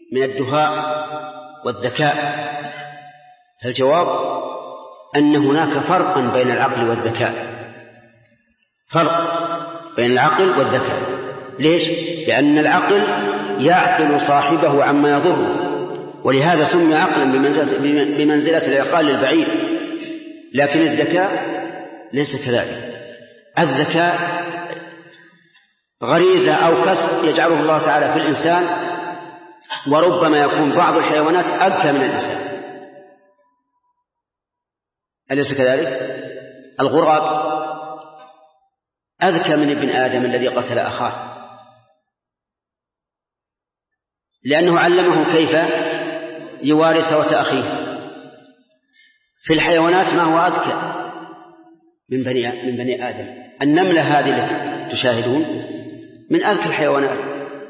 من الدهاء والذكاء؟ فالجواب أن هناك فرقا بين العقل والذكاء، فرق بين العقل والذكاء. ليش؟ لأن العقل يعقل صاحبه عما يضره، ولهذا سمي عقلا بمنزلة العقال للبعيد. لكن الذكاء ليس كذلك. الذكاء غريزة أو كسب يجعله الله تعالى في الإنسان، وربما يكون بعض الحيوانات أذكى من الإنسان، أليس كذلك؟ الغراب أذكى من ابن آدم الذي قتل أخاه، لأنه علمه كيف يواري سوءة أخيه. في الحيوانات ما هو أذكى من بني آدم. النملة هذه التي تشاهدون من أذكى الحيوانات.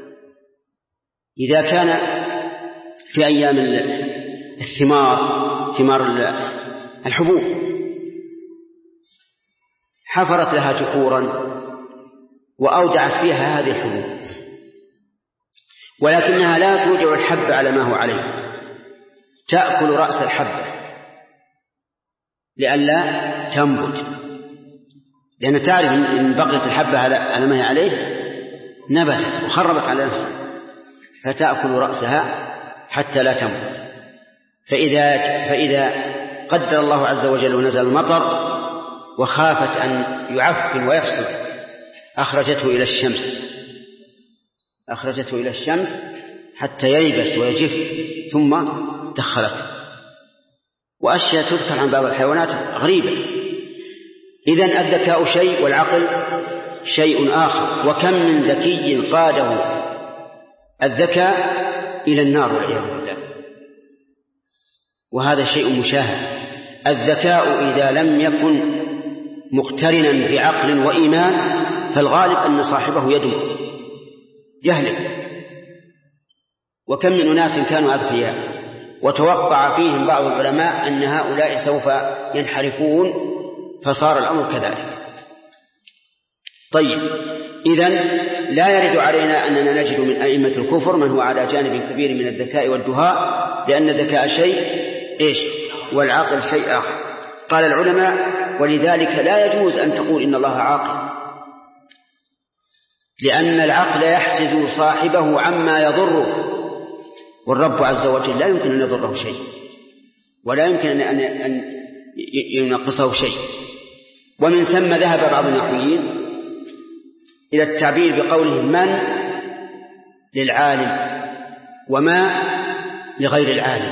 إذا كان في أيام ثمار الحبوب حفرت لها جحورا وأودعت فيها هذه الحبوب، ولكنها لا توجع الحب على ما هو عليه، تأكل رأس الحبة لئلا تنبت، لأن تعرف إن بقيت الحبة على ما هي عليه نبتت وخربت على نفسها، فتأكل رأسها حتى لا تنبت. فإذا قدر الله عز وجل ونزل المطر وخافت أن يعفن ويفسد أخرجته إلى الشمس حتى ييبس ويجف ثم دخلته. وأشياء تذكر عن بعض الحيوانات غريبة. إذن الذكاء شيء والعقل شيء آخر. وكم من ذكي قاده الذكاء إلى النار والعياذ بالله، وهذا شيء مشاهد. الذكاء إذا لم يكن مقترنا بعقل وإيمان فالغالب أن صاحبه يهلك. وكم من أناس كانوا أذكياء وتوقع فيهم بعض العلماء أن هؤلاء سوف ينحرفون فصار الأمر كذلك. طيب، إذن لا يرد علينا أننا نجد من أئمة الكفر من هو على جانب كبير من الذكاء والدهاء، لأن الذكاء شيء والعقل شيء آخر. قال العلماء: ولذلك لا يجوز أن تقول إن الله عاقل، لأن العقل يحجز صاحبه عما يضره، والرب عز وجل لا يمكن أن يضره شيء ولا يمكن أن ينقصه شيء. ومن ثم ذهب بعض النحويين إلى التعبير بقوله من للعالم وما لغير العالم،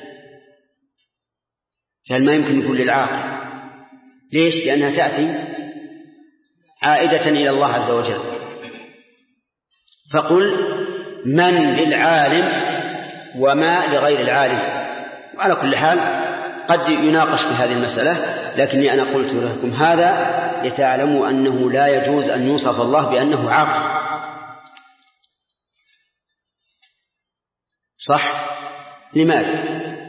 قال ما يمكن يكون للعاقل. ليش؟ لأنها تأتي عائدة إلى الله عز وجل. فقل من للعالم وما لغير العالم. وعلى كل حال قد يناقش في هذه المسألة، لكني أنا قلت لكم هذا لتعلموا أنه لا يجوز أن يوصف الله بأنه عاقل. صح؟ لماذا؟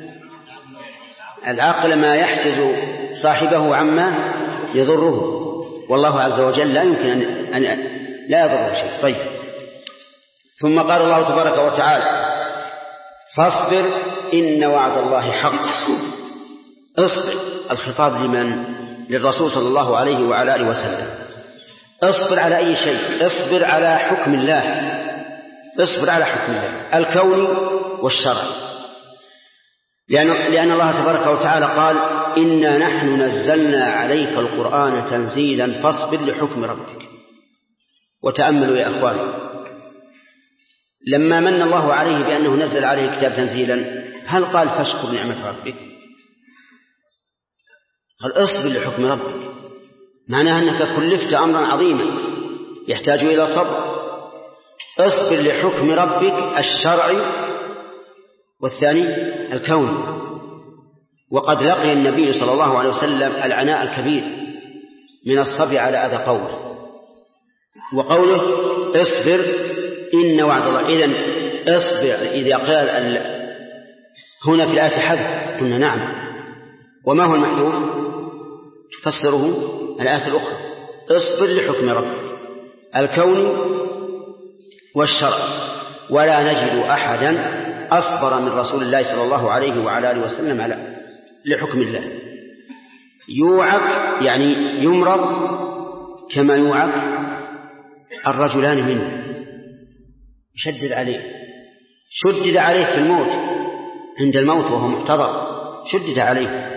العقل ما يحجز صاحبه عما يضره، والله عز وجل لا يمكن أن لا يضره شيء. طيب، ثم قال الله تبارك وتعالى: فاصبر إن وعد الله حق. اصبر، الخطاب لمن؟ للرسول صلى الله عليه وعلى آله وسلم. اصبر على أي شيء؟ اصبر على حكم الله، اصبر على حكم الله الكوني والشرعي، لأن الله تبارك وتعالى قال: إنا نحن نزلنا عليك القرآن تنزيلا فاصبر لحكم ربك. وتأملوا يا أخواني، لما من الله عليه بأنه نزل عليه الكتاب تنزيلا، هل قال فاشكر نعمة ربك؟ قال اصبر لحكم ربك، معناها أنك كلفت أمرا عظيما يحتاج إلى صبر. اصبر لحكم ربك الشرعي والثاني الكوني. وقد لقي النبي صلى الله عليه وسلم العناء الكبير من الصبر على أذى قوله، وقوله اصبر إن وعد الله. إذن اصبر إذا قال هنا في الآية حذف قلنا نعم، وما هو المحذوف؟ تفسره الآية الأخرى: اصبر لحكم ربك الكوني والشرعي. ولا نجد أحدا أصبر من رسول الله صلى الله عليه وعلى آله وسلم على لحكم الله. يوعك يعني يمرض كما يوعك الرجلان منه، شدد عليه في الموت، عند الموت وهو محتضر شدد عليه،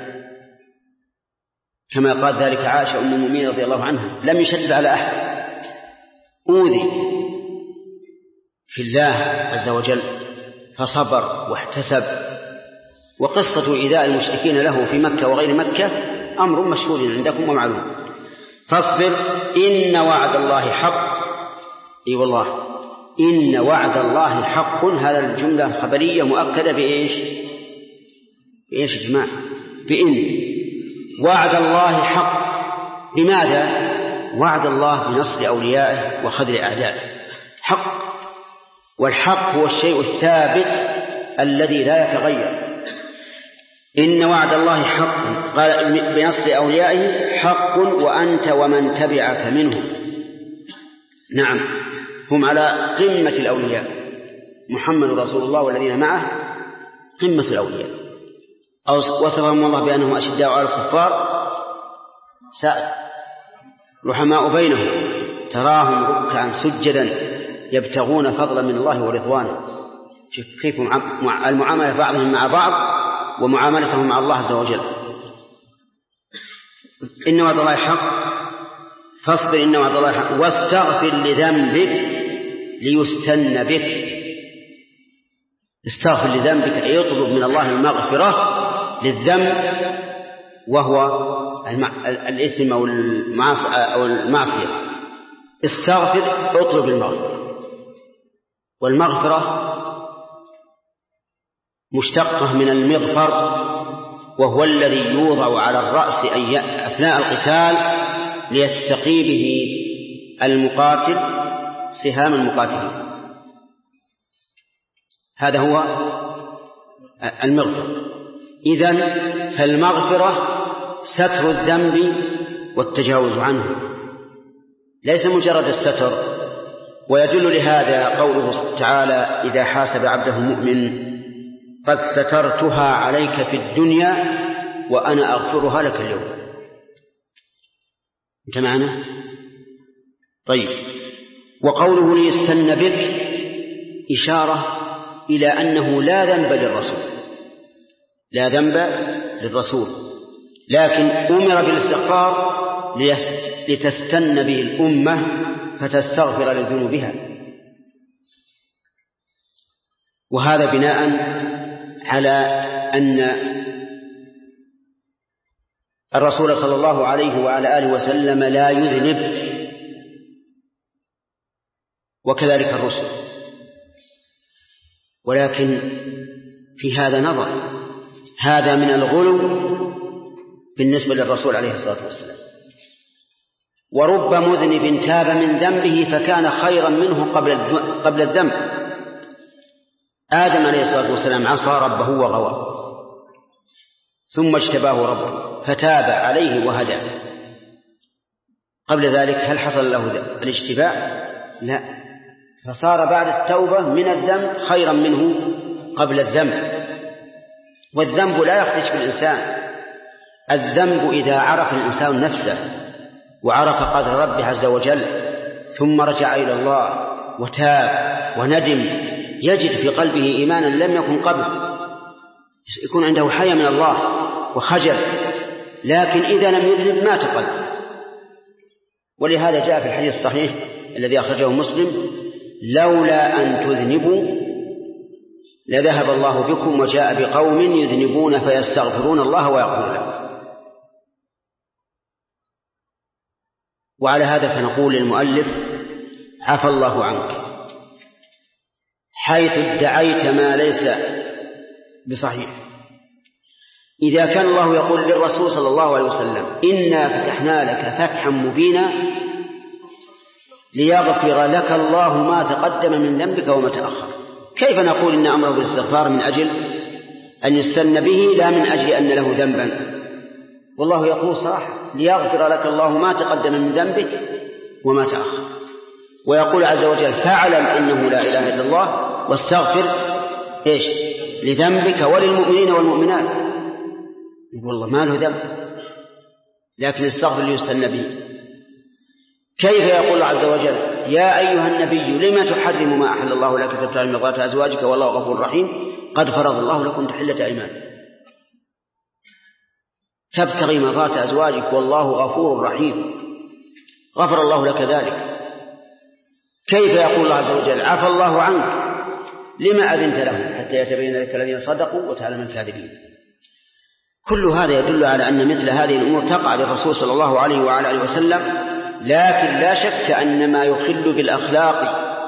كما قال ذلك عائشة أم المؤمنين رضي الله عنها: لم يشدد على أحد، أوذي في الله عز وجل فصبر واحتسب. وقصة إيذاء المشركين له في مكة وغير مكة أمر مشهور عندكم ومعلوم. فاصبر إن وعد الله حق. أي والله إن وعد الله حق، هذا الجملة خبرية مؤكدة بإيش يا جماعة؟ بإن وعد الله حق. بماذا؟ وعد الله بنصر أوليائه وخذل أعدائه حق، والحق هو الشيء الثابت الذي لا يتغير. إن وعد الله حق، قال بنصر أوليائه حق، وأنت ومن تبعك منهم. نعم، هم على قمة الأولياء، محمد رسول الله والذين معه قمة الأولياء. وصفهم الله بأنهم أشداء على الكفار سعد رحماء بينهم، تراهم ركعا سجدا يبتغون فضلا من الله ورضوانه. كيف المعاملة بعضهم مع بعض ومعاملتهم مع الله عز وجل. إن وعد الله حق، فاصبر إن وعد الله حق، واستغفر لذنبك ليستن بك. استغفر لذنبك أي يطلب من الله المغفرة للذنب، وهو الإثم أو المعصية. استغفر، اطلب المغفرة. والمغفرة مشتقة من المغفر، وهو الذي يوضع على الرأس أثناء القتال ليتقي به المقاتل سهام المقاتلين. هذا هو المغفرة. إذن فالمغفرة ستر الذنب والتجاوز عنه، ليس مجرد الستر. ويدل لهذا قوله تعالى: إذا حاسب عبده مؤمن قد سترتها عليك في الدنيا وأنا أغفرها لك اليوم. أنت معنا؟ طيب. وقوله ليستن بك إشارة إلى أنه لا ذنب للرسول، لا ذنب للرسول، لكن أمر بالاستغفار لتستن به الأمة فتستغفر لذنوبها. وهذا بناء على أن الرسول صلى الله عليه وعلى آله وسلم لا يذنب، وكذلك الرسل. ولكن في هذا نظر، هذا من الغلو بالنسبة للرسول عليه الصلاة والسلام. ورب مذنب تاب من ذنبه فكان خيرا منه قبل الذنب. آدم عليه الصلاة والسلام عصى ربه وغوى، ثم اجتباه ربه فتاب عليه وهدى. قبل ذلك هل حصل له الاجتباء؟ لا، فصار بعد التوبة من الذنب خيرا منه قبل الذنب. والذنب لا يخرج بالإنسان. الذنب إذا عرف الإنسان نفسه وعرف قدر ربه عز وجل ثم رجع إلى الله وتاب وندم، يجد في قلبه إيمانا لم يكن قبل، يكون عنده حياء من الله وخجل. لكن إذا لم يذنب مات قلبه. ولهذا جاء في الحديث الصحيح الذي أخرجه مسلم: لولا أن تذنبوا لذهب الله بكم وجاء بقوم يذنبون فيستغفرون الله ويغفر لهم. وعلى هذا فنقول للمؤلف: عفى الله عنك، حيث ادعيت ما ليس بصحيح. إذا كان الله يقول للرسول صلى الله عليه وسلم: إنا فتحنا لك فتحا مبينا ليغفر لك الله ما تقدم من ذنبك وما تأخر، كيف نقول إن أمره بالاستغفار من أجل أن يستن به لا من أجل أن له ذنبا؟ والله يقول صراحة: ليغفر لك الله ما تقدم من ذنبك وما تأخر. ويقول عز وجل: فاعلم إنه لا إله إلا الله واستغفر إيش؟ لذنبك وللمؤمنين والمؤمنات. والله ما له ذنب لكن استغفر ليستنى به. كيف يقول الله عز وجل يا أيها النبي لما تحرم ما أحل الله لك تبتغي مرضات أزواجك والله غفور رحيم قد فرض الله لكم تحلة أيمانكم. تبتغي مرضات أزواجك والله غفور رحيم غفر الله لك ذلك. كيف يقول الله عز وجل عفى الله عنك لما أذنت لهم حتى يتبين لك الذين صدقوا وتعلم الكاذبين. كل هذا يدل على أن مثل هذه الأمور تقع للرسول صلى الله عليه وعلى آله وسلم، لكن لا شك أن ما يخل بالأخلاق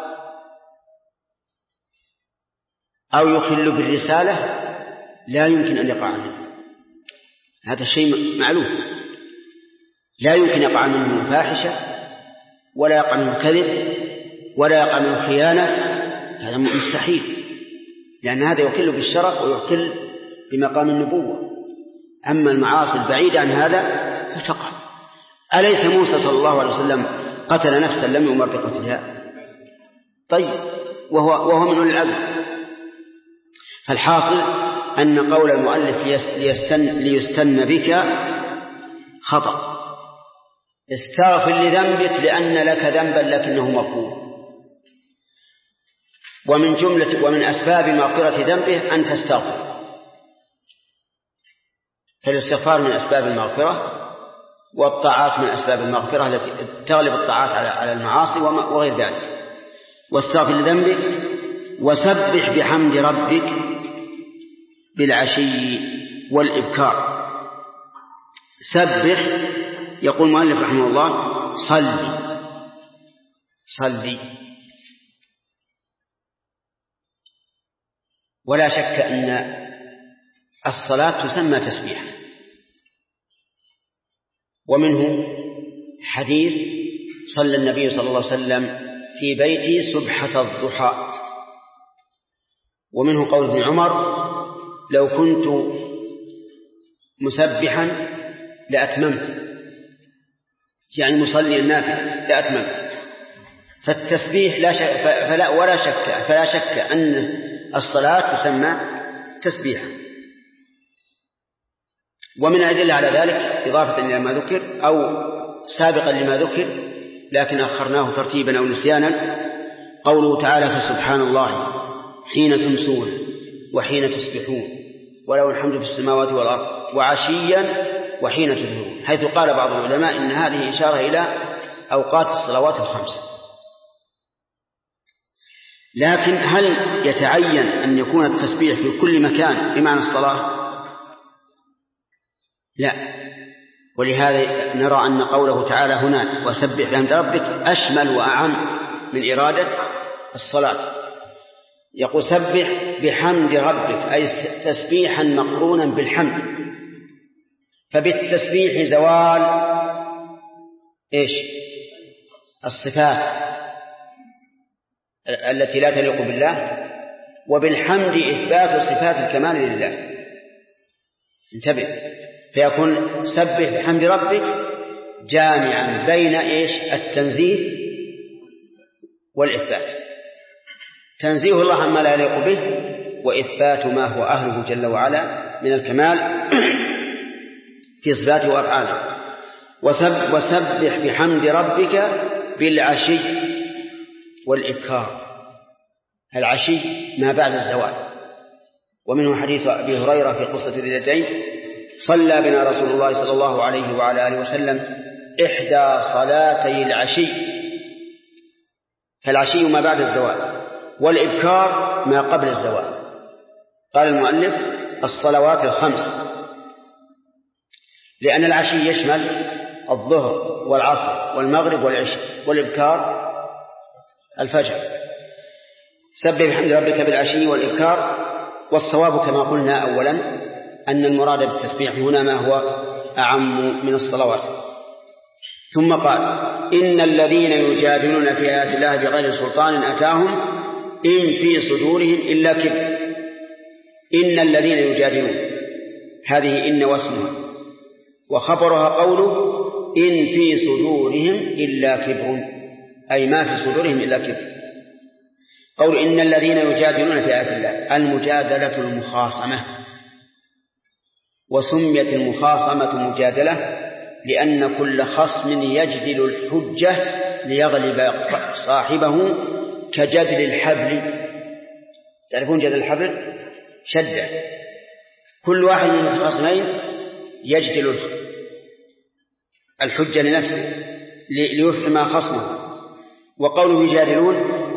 أو يخل بالرسالة لا يمكن أن يقع منه. هذا شيء معلوم، لا يمكن يقع منه فاحشة ولا يقع منه كذب ولا يقع منه خيانة، هذا مستحيل، لأن هذا يخل بالشرف ويخل بمقام النبوة. أما المعاصي البعيدة عن هذا فتقع. أليس موسى صلى الله عليه وسلم قتل نفسا لم يؤمر بقتلها؟ طيب وهو من أولي العزم. فالحاصل أن قول المؤلف ليستن بك خطأ. استغفر لذنبك لأن لك ذنبا لكنه مغفور. ومن أسباب مغفرة ذنبه أن تستغفر، فالاستغفار من أسباب المغفرة، والطاعات من أسباب المغفرة التي تغلب الطاعات على المعاصي وغير ذلك. واستغفر لذنبك وسبح بحمد ربك بالعشي والإبكار. سبح، يقول المؤلف رحمه الله صلي. ولا شك أن الصلاة تسمى تسبيحا، ومنه حديث صلى النبي صلى الله عليه وسلم في بيتي سبحة الضحى، ومنه قول ابن عمر لو كنت مسبحا لأتممت، يعني مصلي النافلة لأتممت. فالتسبيح فلا شك أن الصلاة تسمى تسبيحا. ومن الأدلة على ذلك إضافة إلى ما ذكر أو سابقا لما ذكر لكن أخرناه ترتيبا أو نسيانا قوله تعالى فسبحان الله حين تمسون وحين تصبحون وله الحمد في السماوات والأرض وعشيا وحين تظهرون، حيث قال بعض العلماء إن هذه إشارة إلى أوقات الصلوات الخمس. لكن هل يتعين أن يكون التسبيح في كل مكان بمعنى الصلاة؟ لا، ولهذا نرى أن قوله تعالى هنا وسبح بحمد ربك أشمل وأعم من إرادة الصلاة. يقول سبح بحمد ربك أي تسبيحا مقرونا بالحمد، فبالتسبيح زوال الصفات التي لا تليق بالله، وبالحمد إثبات صفات الكمال لله. انتبه، فيكون سبح بحمد ربك جامعا بين التنزيه والإثبات، تنزيه الله عما لا يليق به وإثبات ما هو أهله جل وعلا من الكمال في صفاته وأفعاله. وسبح بحمد ربك بالعشي والإبكار. العشي ما بعد الزوال، ومنه حديث أبي هريرة في قصة ذي اليدين صلى بنا رسول الله صلى الله عليه وعلى آله وسلم إحدى صلاتي العشي، فالعشي ما بعد الزوال والإبكار ما قبل الزوال. قال المؤلف الصلوات الخمس، لأن العشي يشمل الظهر والعصر والمغرب والعشاء، والإبكار الفجر. سبح بحمد ربك بالعشي والإبكار. والصواب كما قلنا أولا أن المراد بالتسبيح هنا ما هو أعم من الصلوات. ثم قال إن الذين يجادلون في آيات الله بغير سلطان أتاهم إن في صدورهم إلا كبر. إن الذين يجادلون، هذه إن واسمها، وخبرها قوله إن في صدورهم إلا كبر، أي ما في صدورهم إلا كبر. قول إن الذين يجادلون في آيات الله المجادلة المخاصمة، وسميت المخاصمة مجادلة لأن كل خصم يجدل الحجة ليغلب صاحبه كجدل الحبل. تعرفون جدل الحبل؟ شدة. كل واحد من الخصمين يجدل الحجة لنفسه ليفهم خصمه. وقوله يجادلون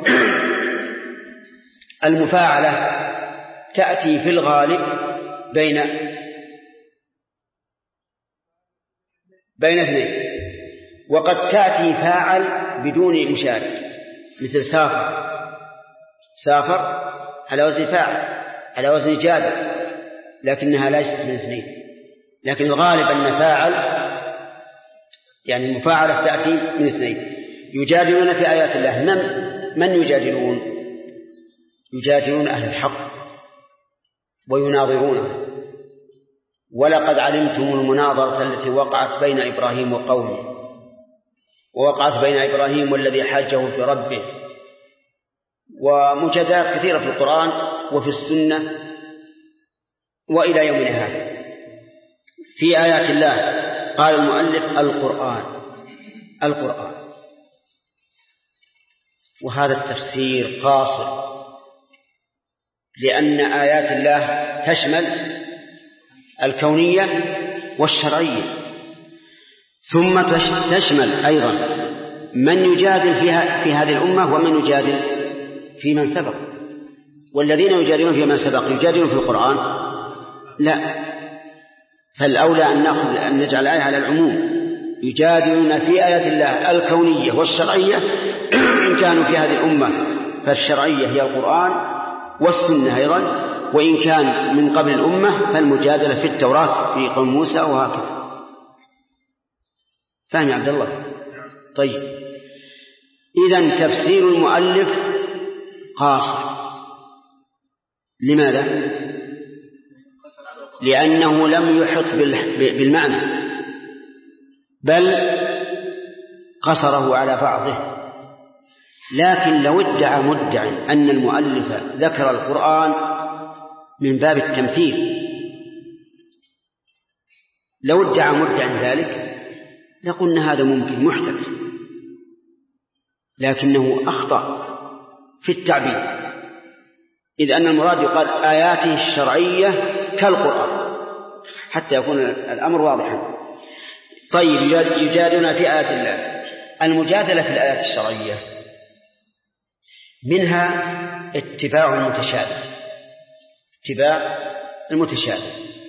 المفاعلة تأتي في الغالب بين اثنين، وقد تأتي فاعل بدون مشارك، مثل سافر على وزن فاعل على وزن جادل، لكنها ليست من اثنين. لكن الغالب أن فاعل يعني المفاعلة تأتي من اثنين. يجادلون في آيات الله. من يجادلون؟ يجادلون أهل الحق ويناظرونه. ولقد علمتم المناظرة التي وقعت بين إبراهيم وقومه، ووقعت بين إبراهيم والذي حاجه في ربه، ومجادلات كثيرة في القرآن وفي السنة وإلى يومنا هذا. في آيات الله قال المؤلف القرآن، وهذا التفسير قاصر، لأن آيات الله تشمل الكونية والشرعية، ثم تشمل أيضا من يجادل في هذه الأمة ومن يجادل في من سبق. والذين يجادلون في من سبق يجادلون في القرآن؟ لا، فالأولى أن نجعل الآية على العموم. يجادلون في آيات الله الكونية والشرعية إن كانوا في هذه الأمة فالشرعية هي القرآن والسنة أيضا، وإن كان من قبل الأمة فالمجادلة في التوراة في قوم موسى وهكذا. فهم يا عبد الله؟ طيب، إذن تفسير المؤلف قاصر. لماذا؟ لأنه لم يحط بالمعنى، بل قصره على بعضه. لكن لو ادعى مدعي أن المؤلف ذكر القرآن من باب التمثيل، لو ادعى مدعي ذلك لقلنا هذا ممكن محتمل، لكنه أخطأ في التعبير، إذ أن المراد يقال آياته الشرعية كالقرآن حتى يكون الأمر واضحا. طيب، يجادلون في آيات الله. المجادلة في الآيات الشرعية منها اتباع المتشابه،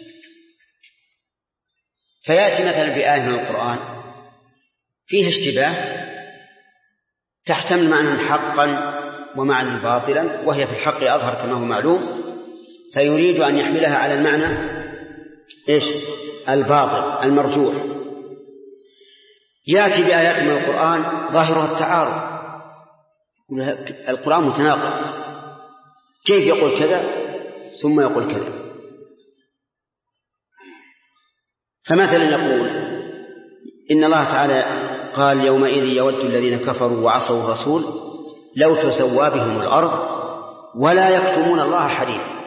فيأتي مثلا بآية من القرآن فيها اشتباه تحتمل معنى حقا ومعنى باطلا، وهي في الحق أظهر كما هو معلوم، فيريد أن يحملها على المعنى الباطل المرجوح. يأتي بآيات من القرآن ظاهرها التعارض، القرآن متناقض، كيف يقول كذا ثم يقول كذا؟ فمثلا يقول إن الله تعالى قال يومئذ يود الذين كفروا وعصوا الرسول لو تسوى بهم الأرض ولا يكتمون الله حديثا.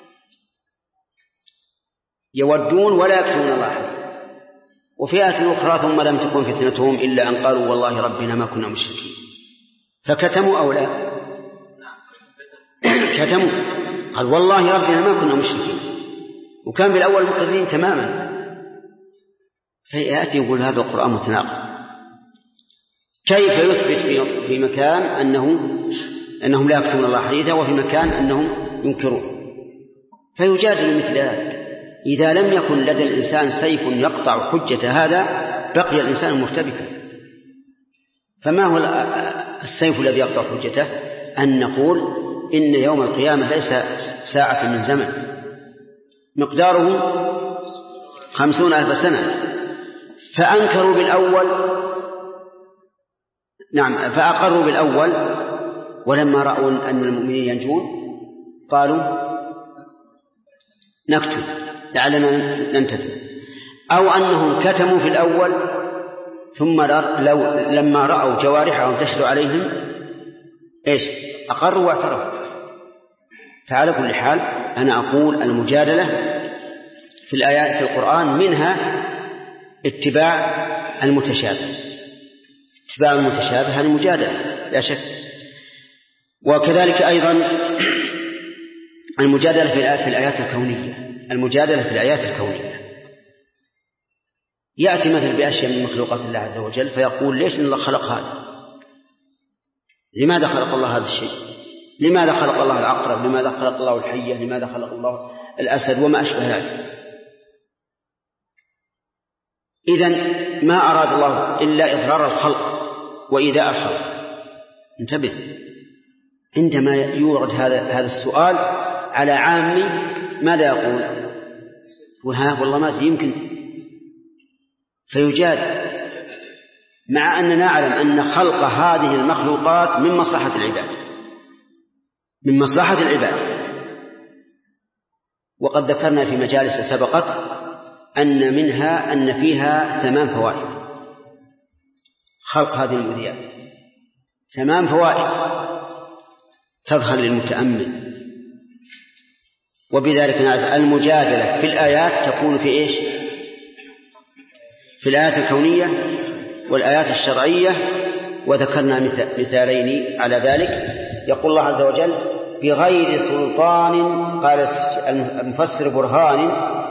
يودون ولا يكتمون الله حديثا. وفي آية أخرى ثم لم تكن فتنتهم إلا أن قالوا والله ربنا ما كنا مشركين. فكتموا أو لا؟ كتموا، قال والله ربنا ما كنا مشركين، وكان بالأول مكذبين تماما. فيأتي يقول هذا القرآن متناقض. كيف يثبت في مكان أنهم لا يكتمون الله حديثا وفي مكان أنهم ينكرون؟ فيجادل مثل ذلك. إذا لم يكن لدى الإنسان سيف يقطع حجة هذا بقي الإنسان مرتبكا. فما هو السيف الذي يقطع حجته؟ أن نقول إن يوم القيامة ليس ساعة من زمن مقداره 50,000 سنة. فأنكروا بالأول، نعم، فأقروا بالأول، ولما رأوا أن المؤمنين ينجون قالوا نكتب لعلنا ننتهي. أو أنهم كتموا في الأول ثم لما رأوا جوارحهم تشهد عليهم أقروا واعترفوا. فعلى كل حال أنا أقول المجادلة في الآيات في القرآن منها اتباع المتشابه. اتباع المتشابه هذه مجادلة لا شك. وكذلك أيضا المجادلة في الآيات الكونية. المجادلة في الآيات الكونية يأتي مثل بأشياء من مخلوقات الله عز وجل فيقول ليش إن الله خلق هذا؟ لماذا خلق الله هذا الشيء؟ لماذا خلق الله العقرب؟ لماذا خلق الله الحية؟ لماذا خلق الله الأسد؟ وما أشبه ذلك. إذن ما أراد الله إلا إضرار الخلق وإيذاء الخلق. انتبه، عندما يورد هذا السؤال على عامي ماذا يقول؟ والله ما يمكن، فيجاد، مع أننا نعلم أن خلق هذه المخلوقات من مصلحة العباد، من مصلحة العباد. وقد ذكرنا في مجالس سبقت أن فيها 8 فوائد. خلق هذه المذيات 8 فوائد تظهر للمتأمل، وبذلك نعرف المجادلة في الآيات تكون في إيش؟ في الآيات الكونية والآيات الشرعية. وذكرنا مثالين على ذلك. يقول الله عز وجل بغير سلطان، قال المفسر برهان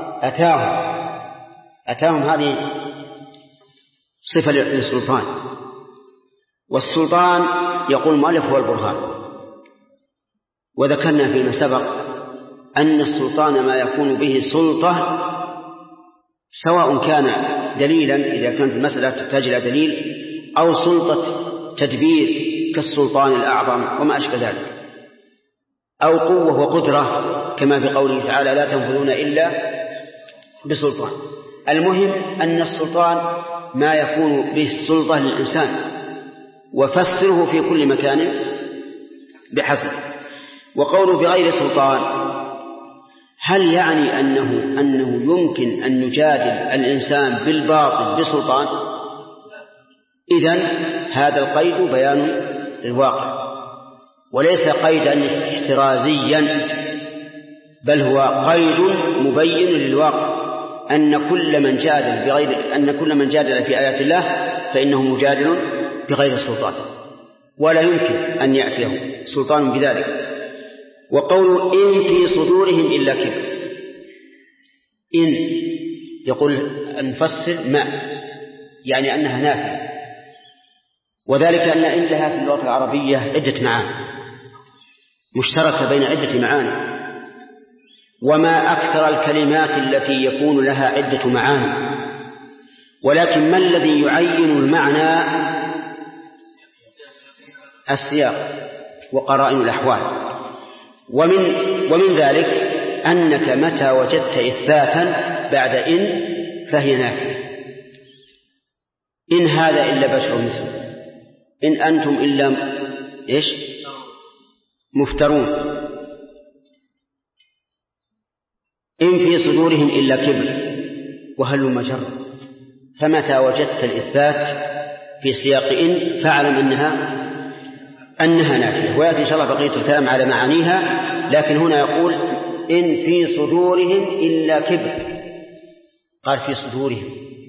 أتاهم هذه صفة للسلطان، والسلطان يقول المؤلف هو البرهان. وذكرنا فيما سبق أن السلطان ما يكون به سلطة، سواء كان دليلا إذا كانت المسألة تحتاج إلى دليل، أو سلطة تدبير كالسلطان الأعظم وما أشبه ذلك، أو قوة وقدرة كما في قوله تعالى لا تنفذون إلا بسلطان. المهم أن السلطان ما يكون به السلطة للإنسان، وفسره في كل مكان بحسب. وقوله بغير سلطان هل يعني أنه يمكن أن يجادل الإنسان بالباطل بسلطان؟ إذن هذا القيد بيان للواقع، وليس قيدا احترازيا، بل هو قيد مبين للواقع، أن كل من جادل في آيات الله فإنه مجادل بغير سلطان، ولا يمكن أن يأتيه سلطان بذلك. وقول إن في صدورهم إلا كبر، إن يقول المفسر ما يعني أنها نافية، وذلك أن إن لها في اللغة العربية عدة معاني مشتركة بين عدة معاني، وما أكثر الكلمات التي يكون لها عدة معاني، ولكن ما الذي يعين المعنى؟ السياق وقرائن الأحوال. ومن ذلك أنك متى وجدت إثباتا بعد إن فهي نافية. إن هذا إلا بشر مثله، إن أنتم إلا إيش؟ مفترون. إن في صدورهم إلا كبر وهل مجر. فمتى وجدت الإثبات في سياق إن فاعلم أنها نافية. ويأتي إن شاء الله بقية الكلام على معانيها، لكن هنا يقول إن في صدورهم إلا كبر، قال في صدورهم،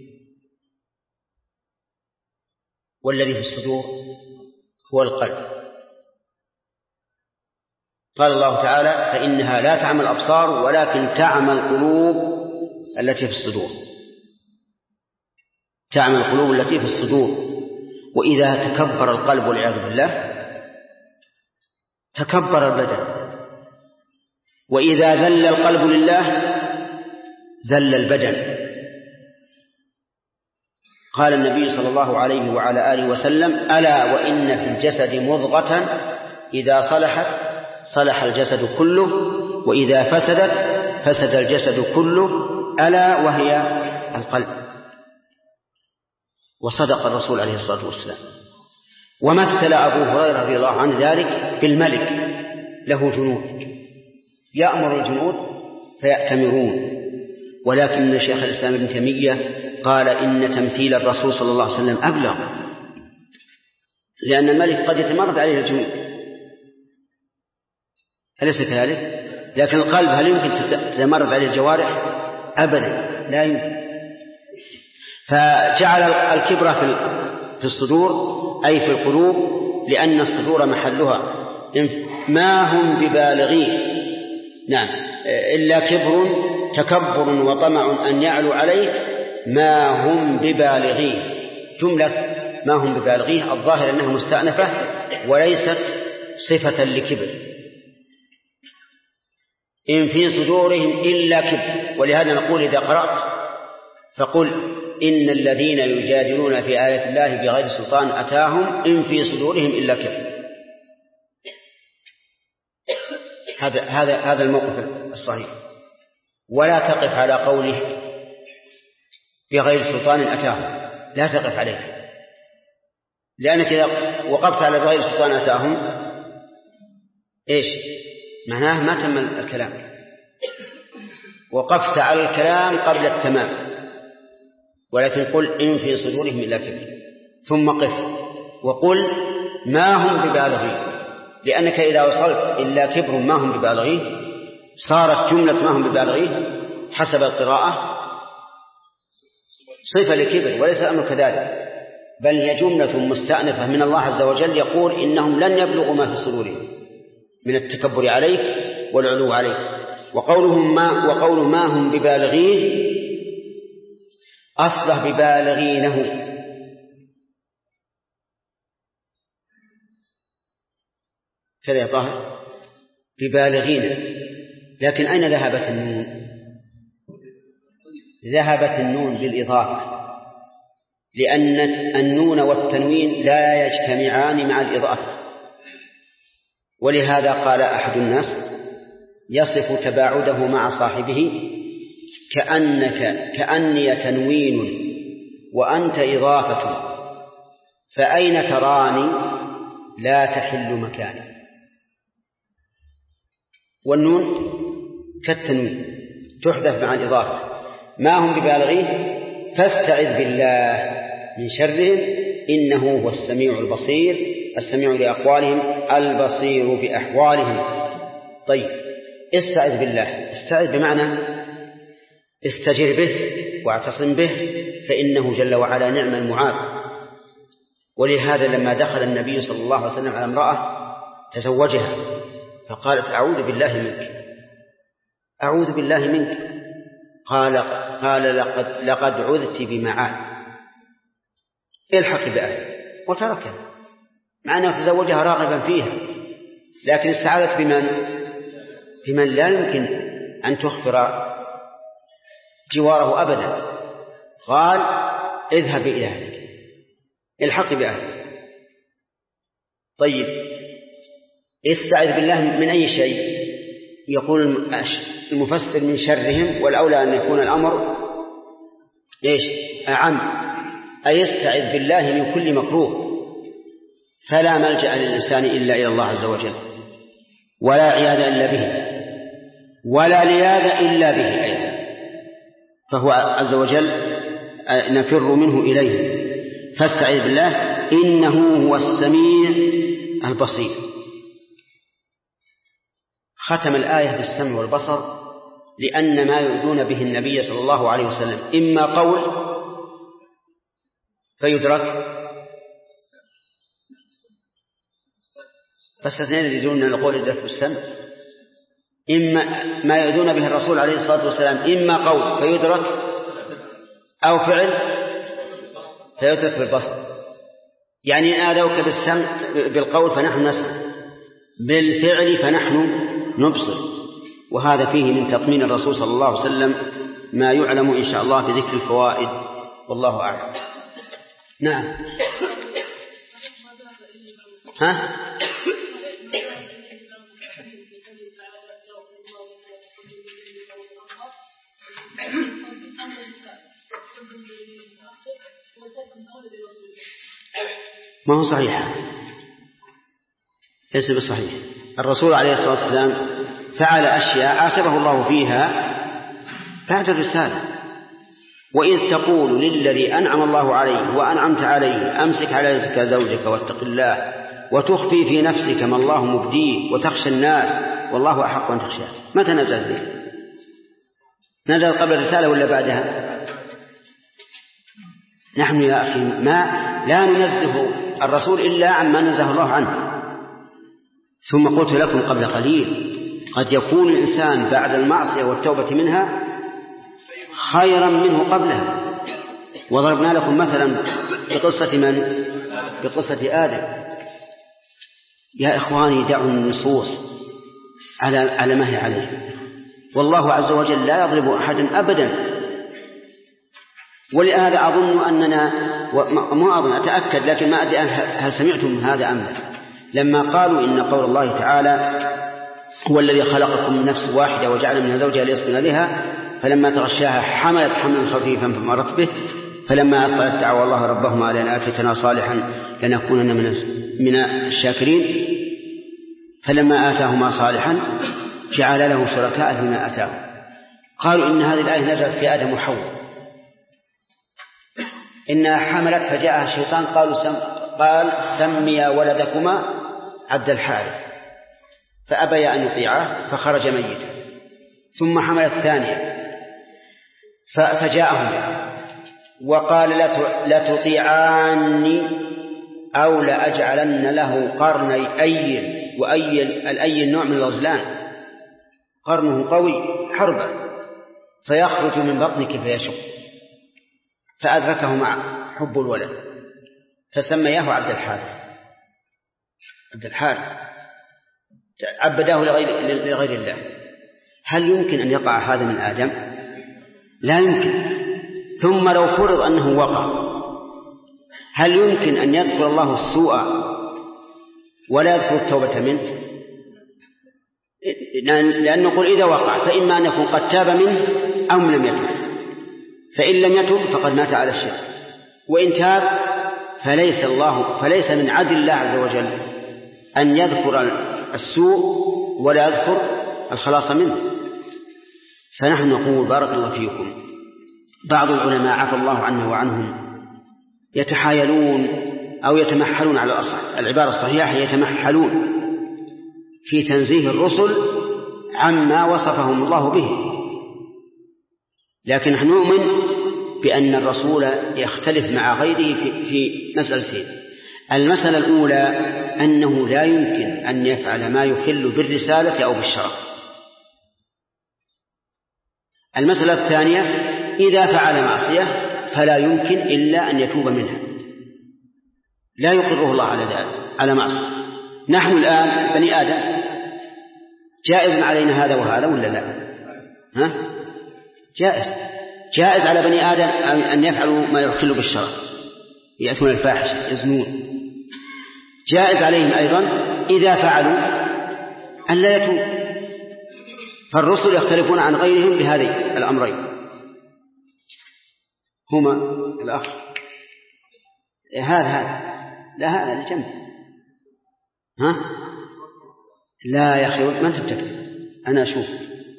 والذي في الصدور هو القلب. قال الله تعالى فإنها لا تعمى الأبصار ولكن تعمى القلوب التي في الصدور. تعمى القلوب التي في الصدور. وإذا تكبر القلب والعياذ بالله تكبر البدن، وإذا ذل القلب لله ذل البدن. قال النبي صلى الله عليه وعلى آله وسلم ألا وإن في الجسد مضغة إذا صلحت صلح الجسد كله وإذا فسدت فسد الجسد كله ألا وهي القلب. وصدق الرسول عليه الصلاة والسلام. ومثل أبو هريرة رضي الله عنه ذلك بالملك له جنود يأمر الجنود فيأتمرون، ولكن شيخ الإسلام ابن تيمية قال إن تمثيل الرسول صلى الله عليه وسلم أبلغ، لأن الملك قد يتمرد عليه الجنود أليس كذلك؟ لكن القلب هل يمكن تتمرد عليه الجوارح؟ أبدا لا يمكن. فجعل الكبر في الصدور أي في القلوب، لأن الصدور محلها، ما هم ببالغين. نعم، إلا كبر تكبر وطمع أن يعلو عليك ما هم ببالغين. جملة ما هم ببالغيه الظاهر أنها مستأنفة وليست صفة لكبر. إن في صدورهم إلا كبر، ولهذا نقول إذا قرأت فقل إن الذين يجادلون في آيات الله بغير سلطان أتاهم إن في صدورهم إلا كبر. هذا الموقف الصحيح. ولا تقف على قوله بغير سلطان أتاهم، لا تقف عليه، لأنك إذا وقفت على بغير سلطان أتاهم إيش معناه؟ ما تم الكلام. وقفت على الكلام قبل التمام، ولكن قل إن في صدورهم إلا كبر، ثم قف وقل ما هم ببالغين، لأنك إذا وصلت إلا كبر ما هم ببالغين صارت جملة ما هم ببالغين حسب القراءة صفة لكبر، وليس الأمر كذلك، بل هي جملة مستأنفة من الله عز وجل يقول إنهم لن يبلغوا ما في صدورهم من التكبر عليك والعلو عليك. وقول ما هم ببالغين أصله ببالغينه، كذا يا طاهر ببالغين. لكن أين ذهبت النون؟ ذهبت النون بالإضافة، لأن النون والتنوين لا يجتمعان مع الإضافة. ولهذا قال أحد الناس يصف تباعده مع صاحبه كأني تنوين وأنت إضافة، فأين تراني لا تحل مكاني. والنون كالتنوين تحذف مع الإضافة. ما هم ببالغين فاستعذ بالله من شرهم إنه هو السميع البصير، السميع لأقوالهم البصير بأحوالهم. طيب، استعذ بالله، استعذ بمعنى استجر به واعتصم به، فإنه جل وعلا نعم المعاذ. ولهذا لما دخل النبي صلى الله عليه وسلم على امرأة تزوجها فقالت أعوذ بالله منك، أعوذ بالله منك، قال لقد عذت بمعاد، الحق بأهل، وتركها مع أنه تزوجها راغبا فيها، لكن استعاذت بمن لا يمكن أن تخبر جواره أبدا. قال اذهب إلى أهلك، الحق بأهلك. طيب، استعذ بالله من أي شيء؟ يقول المفسر من شرهم، والأولى أن يكون الأمر إيش أعم، أي استعذ بالله من كل مكروه، فلا ملجأ للإنسان إلا إلى الله عز وجل، ولا عياذ إلا به، ولا لياذ إلا به أيضا، فهو عز وجل نفر منه إليه. فاستعذ بالله إنه هو السميع البصير. ختم الآية بالسمع والبصر، لأن ما يؤذون به النبي صلى الله عليه وسلم إما قول فيدرك، بس اثنين يريدون أن القول يدرك بالسمع، إما ما يؤذون به الرسول عليه الصلاة والسلام إما قول فيدرك أو فعل فيدرك بالبصر. يعني إن آذوك بالسمع بالقول فنحن نسمع، بالفعل فنحن نبصر. وهذا فيه من تطمين الرسول صلى الله عليه وسلم ما يعلم إن شاء الله في ذكر الفوائد، والله أعلم. نعم. ها؟ ما هو صحيح، ليس بالصحيح. الرسول عليه الصلاة والسلام فعل أشياء عاتبه الله فيها بعد الرسالة. وإذ تقول للذي أنعم الله عليه وأنعمت عليه أمسك على زوجك واتق الله وتخفي في نفسك ما الله مبديه وتخشى الناس والله أحق أن تخشاه. متى نزل ذلك؟ نزل قبل الرسالة ولا بعدها؟ نحن يا أخي لا ننزه الرسول إلا عما نزه الله عنه. ثم قلت لكم قبل قليل قد يكون الإنسان بعد المعصية والتوبة منها خيرا منه قبلها. وضربنا لكم مثلا بقصة من؟ بقصة آدم. يا إخواني دعوا النصوص على ما هي عليه، والله عز وجل لا يضرب أحدا أبدا. ولهذا أظن أننا ما أظن أتأكد لكن ما أدري هل سمعتم هذا أم لا، لما قالوا إن قول الله تعالى هو الذي خلقكم من نفس واحدة وجعل منها زوجها ليسكن بها فلما تغشاها حملت حملا خفيفا فمرت به فلما أثقلت دعوا الله ربهما لئن آتيتنا صالحا لنكونن من الشاكرين فلما آتاهما صالحا جعل له شركاء فيما آتاهم. قالوا إن هذه الآية نزلت في آدم وحواء، إنها حملت فجاءها الشيطان قال سميا ولدكما عبد الحارث فأبيا أن يطيعه فخرج ميتا. ثم حملت ثانية فجاءهم وقال لتطيعاني أو لأجعلن له قرني أيل، وأيل الأيل نوع من الغزلان قرنه قوي حربة فيخرج من بطنك فيشق، فأدركه مع حب الولد فسمياه عبد الحارث عبداه لغير الله. هل يمكن أن يقع هذا من آدم؟ لا يمكن. ثم لو فرض أنه وقع هل يمكن أن يذكر الله السوء ولا يذكر التوبة منه؟ لأن نقول إذا وقع فإما أن يكون قد تاب منه أو لم يتب، فإن لم يتب فقد مات على الشرك، وإن تاب فليس من عدل الله عز وجل أن يذكر السوء ولا يذكر الخلاص منه. فنحن نقول بارك الله فيكم بعض العلماء عفى الله عنه وعنهم يتحايلون أو يتمحلون على العبارة الصحيحة يتمحلون في تنزيه الرسل عما وصفهم الله به، لكن نحن نؤمن بأن الرسول يختلف مع غيره في مسألتين. المسألة الأولى أنه لا يمكن أن يفعل ما يخل بالرسالة أو بالشرع. المسألة الثانية إذا فعل معصية فلا يمكن إلا أن يتوب منها، لا يقره الله على ذلك على معصية. نحن الآن بني آدم جائز علينا هذا وهذا ولا لا؟ جائز على بني آدم أن يفعلوا ما يخل بالشرع، يأتون الفاحشة يزنون. جائز عليهم أيضا إذا فعلوا أن لا يتوب. فالرسل يختلفون عن غيرهم بهذين الأمرين هما الأخ هذا الجنب لا يا أخي ما أنت بتكتب أنا أشوف.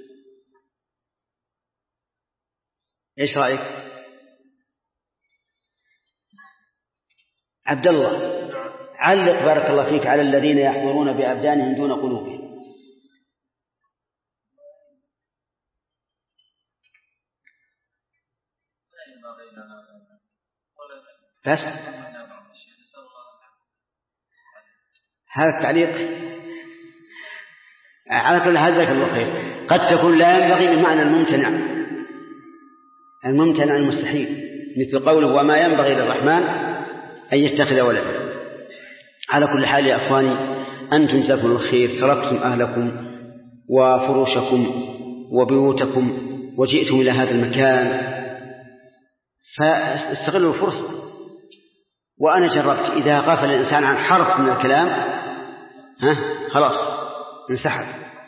إيش رأيك عبد الله؟ علق بارك الله فيك على الذين يحضرون بأبدانهم دون قلوبهم. بس هذا التعليق على كل هذا الله خير. قد تكون لا ينبغي بمعنى الممتنع المستحيل، مثل قوله وما ينبغي للرحمن أن يتخذ ولدا. على كل حال يا أخواني أنتم جزاكم الخير تركتم أهلكم وفروشكم وبيوتكم وجئتم إلى هذا المكان، فاستغلوا الفرصة. وأنا جربت إذا غفل الإنسان عن حرف من الكلام خلاص انسحب.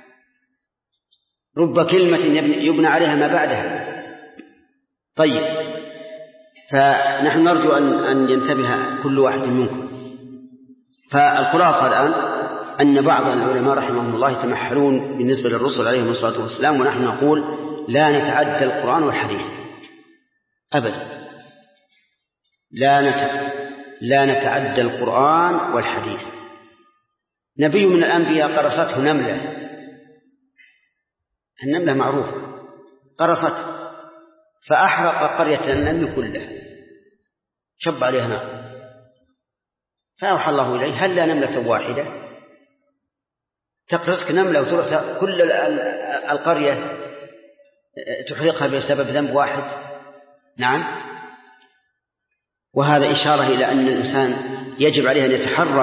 رب كلمة يبنى عليها ما بعدها. طيب، فنحن نرجو أن ينتبه كل واحد منكم. فالخلاصة الآن أن بعض العلماء رحمهم الله يتمحلون بالنسبة للرسل عليهم الصلاة والسلام، ونحن نقول لا نتعدى القرآن والحديث أبدا، لا نتعدى القرآن والحديث. نبي من الأنبياء قرصته نملة النملة معروفة قرصت فأحرق قرية النمل كلها، شب عليها نار، فأوحى الله إليه هل لا نملة واحدة تقرصك نملة وتروح كل القرية تحرقها بسبب ذنب واحد؟ نعم. وهذا إشارة إلى أن الإنسان يجب عليه أن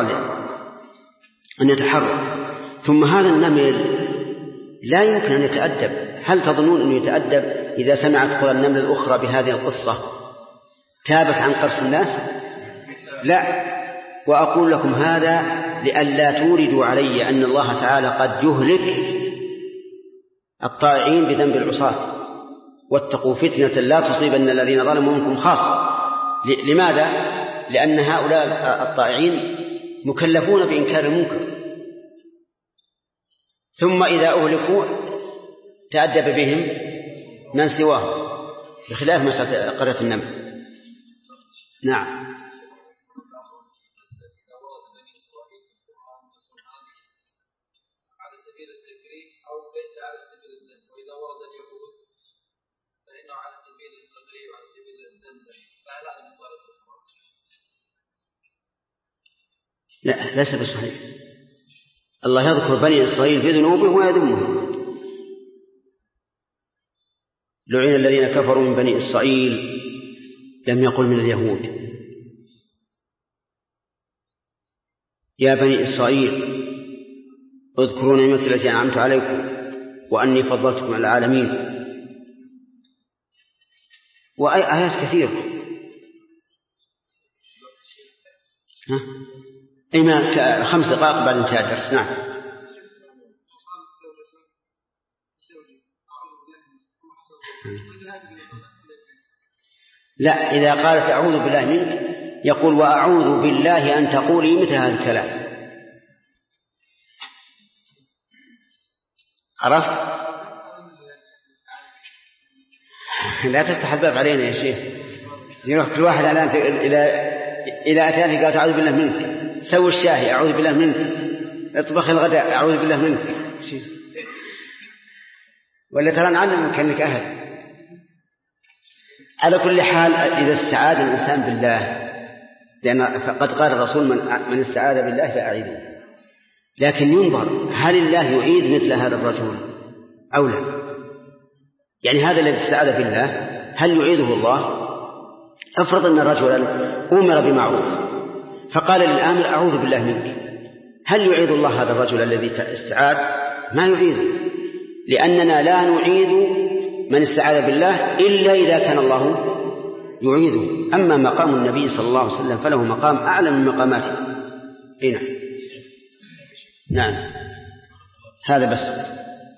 يتحرى. ثم هذا النمل لا يمكن أن يتأدب. هل تظنون أنه يتأدب إذا سمعت قرى النمل الأخرى بهذه القصة تابت عن قرص الناس؟ لا. وأقول لكم هذا لئلا توردوا علي أن الله تعالى قد يهلك الطائعين بذنب العصاة، واتقوا فتنة لا تصيبن الذين ظلموا منكم خاصة. لماذا؟ لأن هؤلاء الطائعين مكلفون بإنكار المنكر، ثم إذا أهلكوا تأدب بهم من سواهم، بخلاف مسألة قرية النمل. نعم. لا، ليس بصحيح. الله يذكر بني إسرائيل في ذنوبهم ويذمهم. لعن الذين كفروا من بني إسرائيل، لم يقل من اليهود. يا بني إسرائيل اذكروا نعمتي التي أنعمت عليكم وأني فضلتكم على العالمين، وآيات كثيرة. إما 5 دقائق بعد انتهاء الدرس. نعم. لا، إذا قالت أعوذ بالله منك يقول وأعوذ بالله أن تقولي مثل هذا الكلام. عرفت؟ لا تفتح الباب علينا يا شيخ. يروح كل واحد الآن إلى أتاني قالت أعوذ بالله منك، سوي الشاهي أعوذ بالله منك، اطبخ الغداء أعوذ بالله منك، ولا ترى نعلم كأنك أهل. على كل حال إذا استعاذ الإنسان بالله، لأن فقد قال الرسول من استعاذ بالله فأعيذه، لكن ينظر هل الله يعيذ مثل هذا الرجل أو لا. يعني هذا الذي استعاذ بالله هل يعيذه الله؟ افرض أن رجلا أمر بمعروف فقال للآمر أعوذ بالله منك، هل يعيذ الله هذا الرجل الذي استعاذ؟ ما يعيذه، لأننا لا نعيذ من استعاذ بالله إلا إذا كان الله يعيذه. أما مقام النبي صلى الله عليه وسلم فله مقام أعلى من مقاماته. هنا نعم. هذا بس.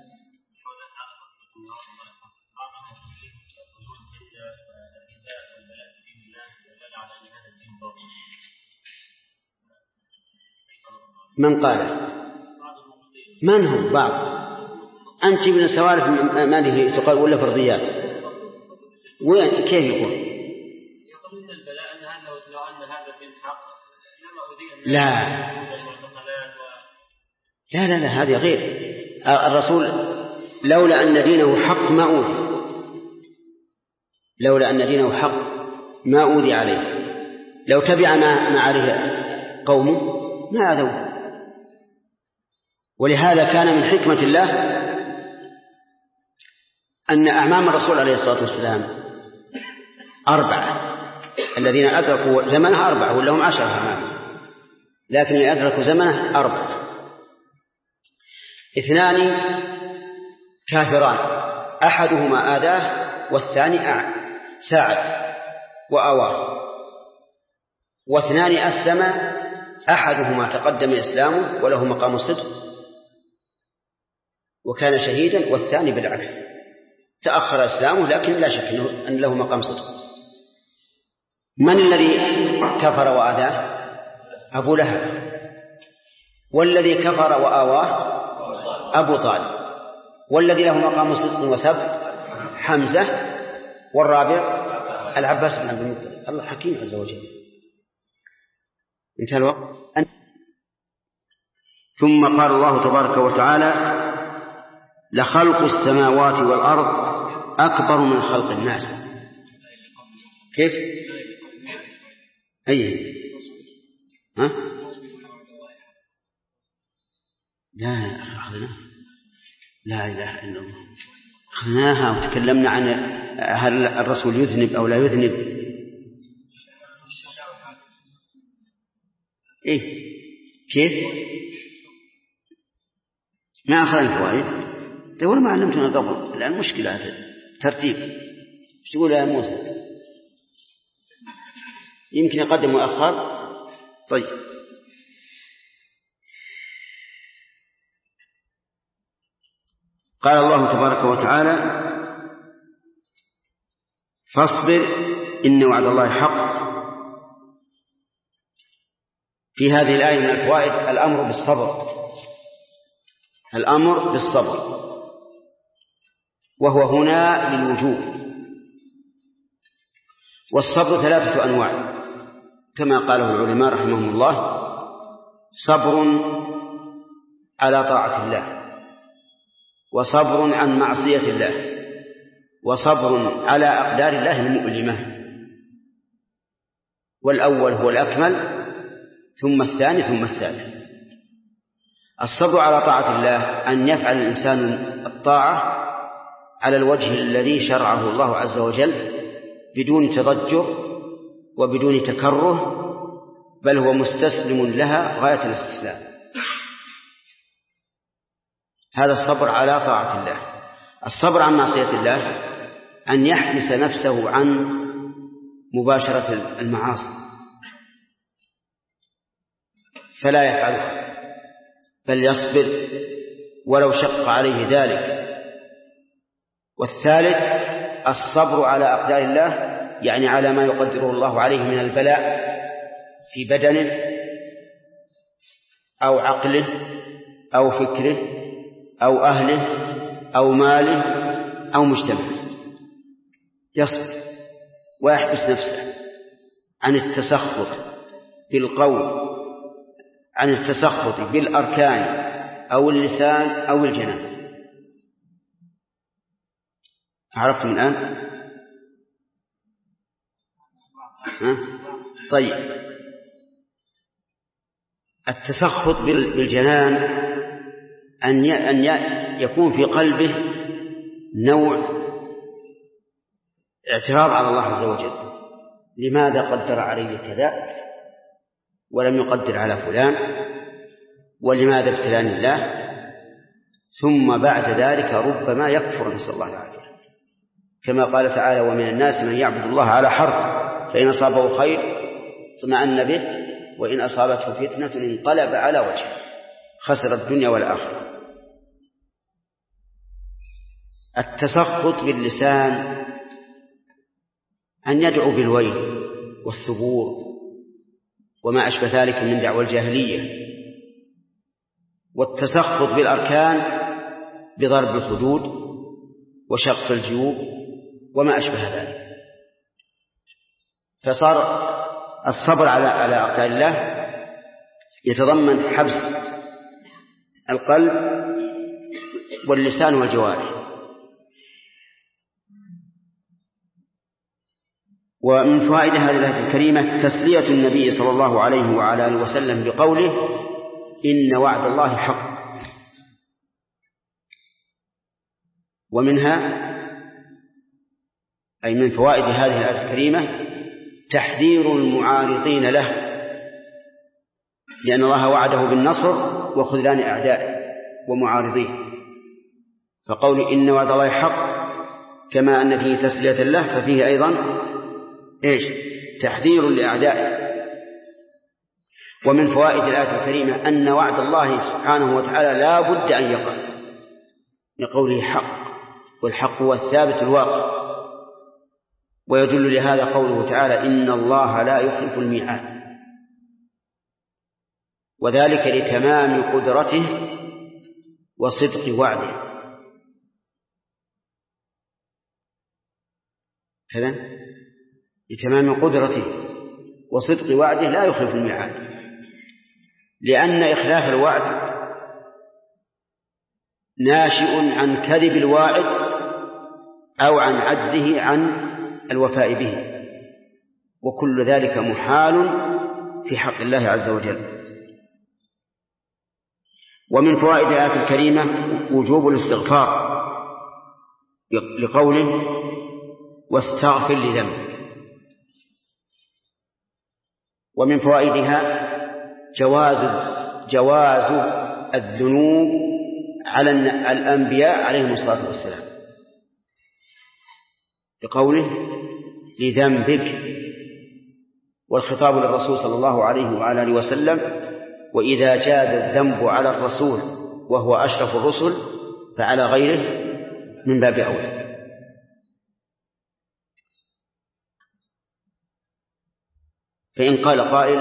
من قال؟ من هم؟ بعض. أنت من السوالف ما له تقال ولا فرضيات؟ وين كيف يقول؟ يقولون البلاء أن هذا لو أن هذا الدين حق لما أودي لا هذه غير. الرسول لولا أن دينه حق ما أوذي، لولا أن دينه حق ما أوذي عليه، لو تبع ما عليه قومه ما أذوه. ولهذا كان من حكمة الله أن أعمام الرسول عليه الصلاة والسلام 4، الذين أدركوا زمنه 4 ولا هم 10 أعمام، لكن اللي أدركوا زمنه 4. 2 كافران أحدهما آذاه والثاني ساعد وأواه، و2 أسلم أحدهما تقدم إسلامه وله مقام الصدق وكان شهيدا، والثاني بالعكس تأخر إسلامه لكن لا شك أن له مقام صدق. من الذي كفر وآذاه؟ أبو لهب. والذي كفر وآواه أبو طالب. والذي له مقام صدق وسب حمزة. والرابع العباس بن عبد المطلب. الله حكيم عز وجل. انتهى الوقت. ثم قال الله تبارك وتعالى لخلق السماوات والأرض أكبر من خلق الناس. كيف؟ أي ها؟ لا أخذنا لا إله إلا الله أخذناها وتكلمنا عن هل الرسول يذنب أو لا يذنب. إيه كيف؟ ما أخذنا فوائد تقول ما علمتنا قبل الآن مشكلة هذا ترتيب. ايش تقول يا موسى؟ يمكن يقدم ويأخر. طيب قال الله تبارك وتعالى فاصبر إن وعد الله حق. في هذه الآية من الفوائد الأمر بالصبر، الأمر بالصبر، وهو هنا للوجوب. والصبر 3 أنواع كما قاله العلماء رحمهم الله: صبر على طاعة الله، وصبر عن معصية الله، وصبر على أقدار الله المؤلمة. والأول هو الأكمل، ثم الثاني، ثم الثالث. الصبر على طاعة الله أن يفعل الإنسان الطاعة على الوجه الذي شرعه الله عز وجل بدون تضجر وبدون تكره، بل هو مستسلم لها غاية الاستسلام. هذا الصبر على طاعة الله. الصبر عن معصية الله أن يحبس نفسه عن مباشرة المعاصي فلا يفعلها، بل يصبر ولو شق عليه ذلك. والثالث الصبر على أقدار الله، يعني على ما يقدره الله عليه من البلاء في بدنه أو عقله أو فكره أو أهله أو ماله أو مجتمعه. يصبر ويحبس نفسه عن التسخط بالقول، عن التسخط بالأركان أو اللسان أو الجنان. عرفتم الآن؟ طيب، التسخط بالجنان أن يكون في قلبه نوع اعتراض على الله عز وجل: لماذا قدر علي كذا ولم يقدر على فلان، ولماذا ابتلاني الله؟ ثم بعد ذلك ربما يكفر، نسأل الله العافية، كما قال تعالى: ومن الناس من يعبد الله على حرف فإن أصابه خير اطمأن به وإن أصابته فتنة انقلب على وجهه خسر الدنيا والآخرة. التسخط باللسان أن يدعو بالويل والثبور وما أشبه ذلك من دعوى الجاهلية. والتسخط بالأركان بضرب الخدود وشق الجيوب وما أشبه ذلك. فصار الصبر على أقدار الله يتضمن حبس القلب واللسان والجوارح. ومن فوائد هذه الآية الكريمة تسلية النبي صلى الله عليه وعلى آله وسلم بقوله: إن وعد الله حق. ومنها أي من فوائد هذه الآية الكريمة تحذير المعارضين له، لأن الله وعده بالنصر وخذلان أعدائه ومعارضيه. فقول إن وعد الله حق كما أن فيه تسلية له ففيه أيضا تحذير لأعدائه. ومن فوائد الآية الكريمة أن وعد الله سبحانه وتعالى لا بد أن يقع، لقوله حق، والحق هو الثابت الواقع. ويدل لهذا قوله تعالى: إن الله لا يخلف الميعاد، وذلك لتمام قدرته وصدق وعده. كذا لتمام قدرته وصدق وعده لا يخلف الميعاد، لأن إخلاف الوعد ناشئ عن كذب الواعد أو عن عجزه عن الوفاء به، وكل ذلك محال في حق الله عز وجل. ومن فوائد الآية الكريمة وجوب الاستغفار لقوله واستغفر لذنبك. ومن فوائدها جواز الذنوب على الأنبياء عليهم الصلاة والسلام لقوله لذنبك، والخطاب للرسول صلى الله عليه وعلى آله وسلم: وإذا جاز الذنب على الرسول وهو أشرف الرسل فعلى غيره من باب أولى. فإن قال قائل: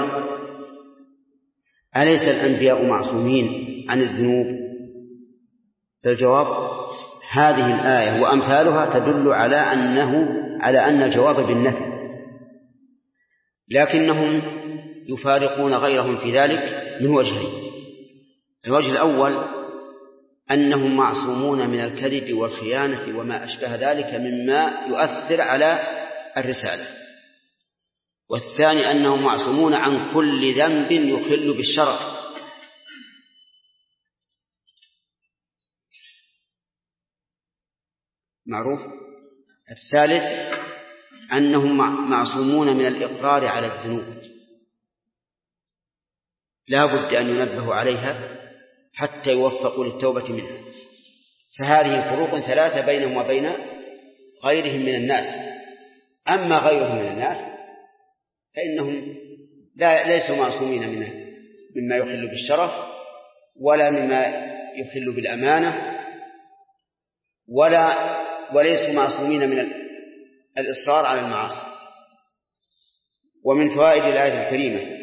أليس الأنبياء معصومين عن الذنوب؟ فالجواب: هذه الآية وأمثالها تدل على أن الجواب بالنفي، لكنهم يفارقون غيرهم في ذلك من وجهين. الوجه الأول أنهم معصومون من الكذب والخيانة وما أشبه ذلك مما يؤثر على الرسالة، والثاني أنهم معصومون عن كل ذنب يخل بالشرف. معروف. الثالث أنهم معصومون من الإقرار على الذنوب، لا بد أن ينبهوا عليها حتى يوفقوا للتوبة منها. فهذه فروق ثلاثة بينهم وبين غيرهم من الناس. أما غيرهم من الناس فإنهم ليسوا معصومين مما يخل بالشرف، ولا مما يخل بالأمانة، وليسوا معصومين من الإصرار على المعاصي. ومن فوائد الآية الكريمة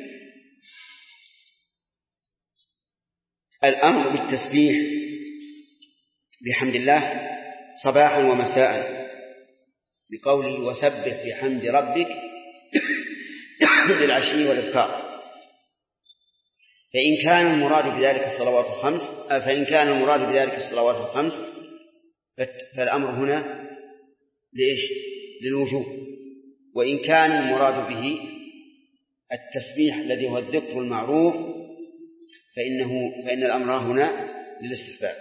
الأمر بالتسبيح بحمد الله صباحا ومساء، بقوله وسبح بحمد ربك بالعشي والإبكار. فإن كان المراد بذلك الصلوات الخمس فالأمر هنا للوجوب. وإن كان المراد به التسبيح الذي هو الذكر المعروف فإن الأمر هنا للاستحباب.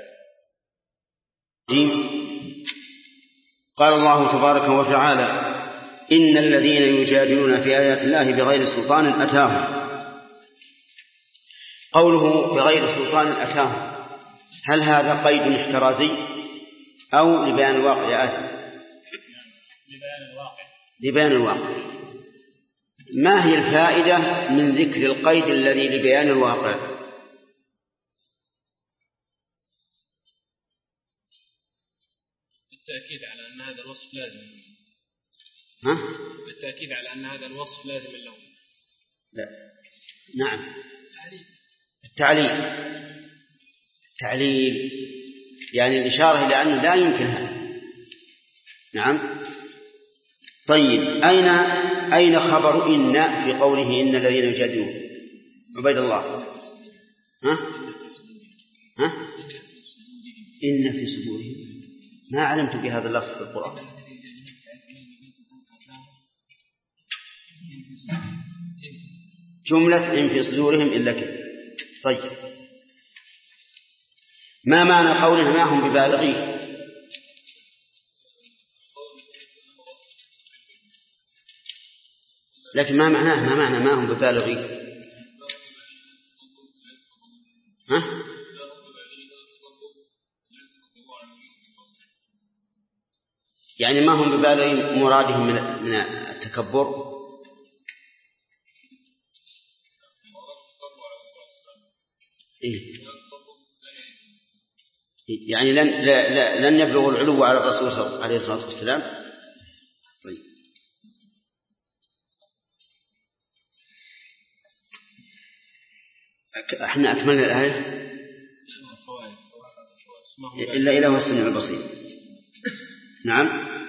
قال الله تبارك وتعالى: إن الذين يجادلون في آيات الله بغير سلطان أتاهم. قوله بغير سلطان أتاهم، هل هذا قيد احترازي أو لبيان الواقع يا آتي؟ لبيان الواقع. ما هي الفائدة من ذكر القيد الذي لبيان الواقع؟ بالتأكيد على أن هذا الوصف لازم. بالتأكيد على أن هذا الوصف لازم له. لا. نعم. التعليل يعني الإشارة إلى أنه لا يمكن هذا. نعم. طيب أين خبر إن في قوله إن الذين يجادلون؟ عبيد الله. إن في صدورهم، ما علمت بهذا اللفظ في القرآن. جملة إن في صدورهم إلا كذب. طيب ما معنى قوله ما هم ببالغين؟ لكن ما معنى ما هم ببالغين؟ يعني ما هم ببالغين مرادهم من التكبر. يعني لن يبلغوا العلو على الرسول عليه الصلاة والسلام. طيب احنا أكملنا الآية إلا إله السميع البصير. نعم.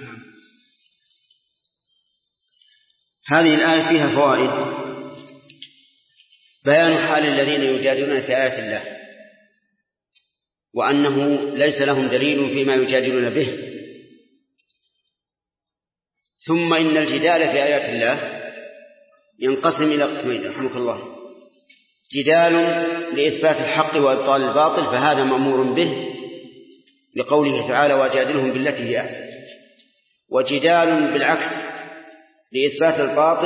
هذه الآية فيها فوائد: بيان حال الذين يجادلون في آيات الله، وأنه ليس لهم دليل فيما يجادلون به. ثم إن الجدال في آيات الله ينقسم إلى قسمين رحمك الله: جدال لإثبات الحق وإبطال الباطل، فهذا مأمور به لقوله تعالى: وجادلهم بالتي هي أحسن. وجدال بالعكس لإثبات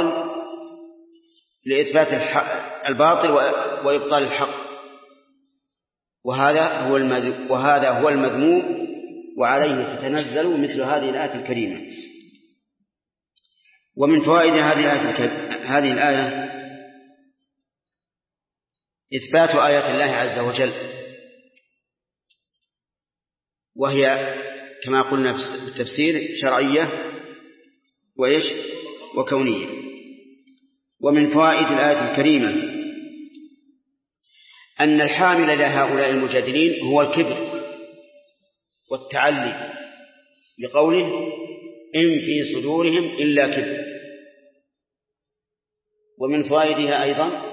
الباطل وإبطال الحق، وهذا هو المذموم، وعليه تتنزل مثل هذه الآية الكريمة. ومن فوائد هذه الآية إثبات آيات الله عز وجل، وهي كما قلنا في التفسير شرعية وكونية. ومن فوائد الآية الكريمة أن الحامل لهؤلاء المجادلين هو الكبر والتعلي، لقوله: إن في صدورهم إلا كبر. ومن فوائدها أيضا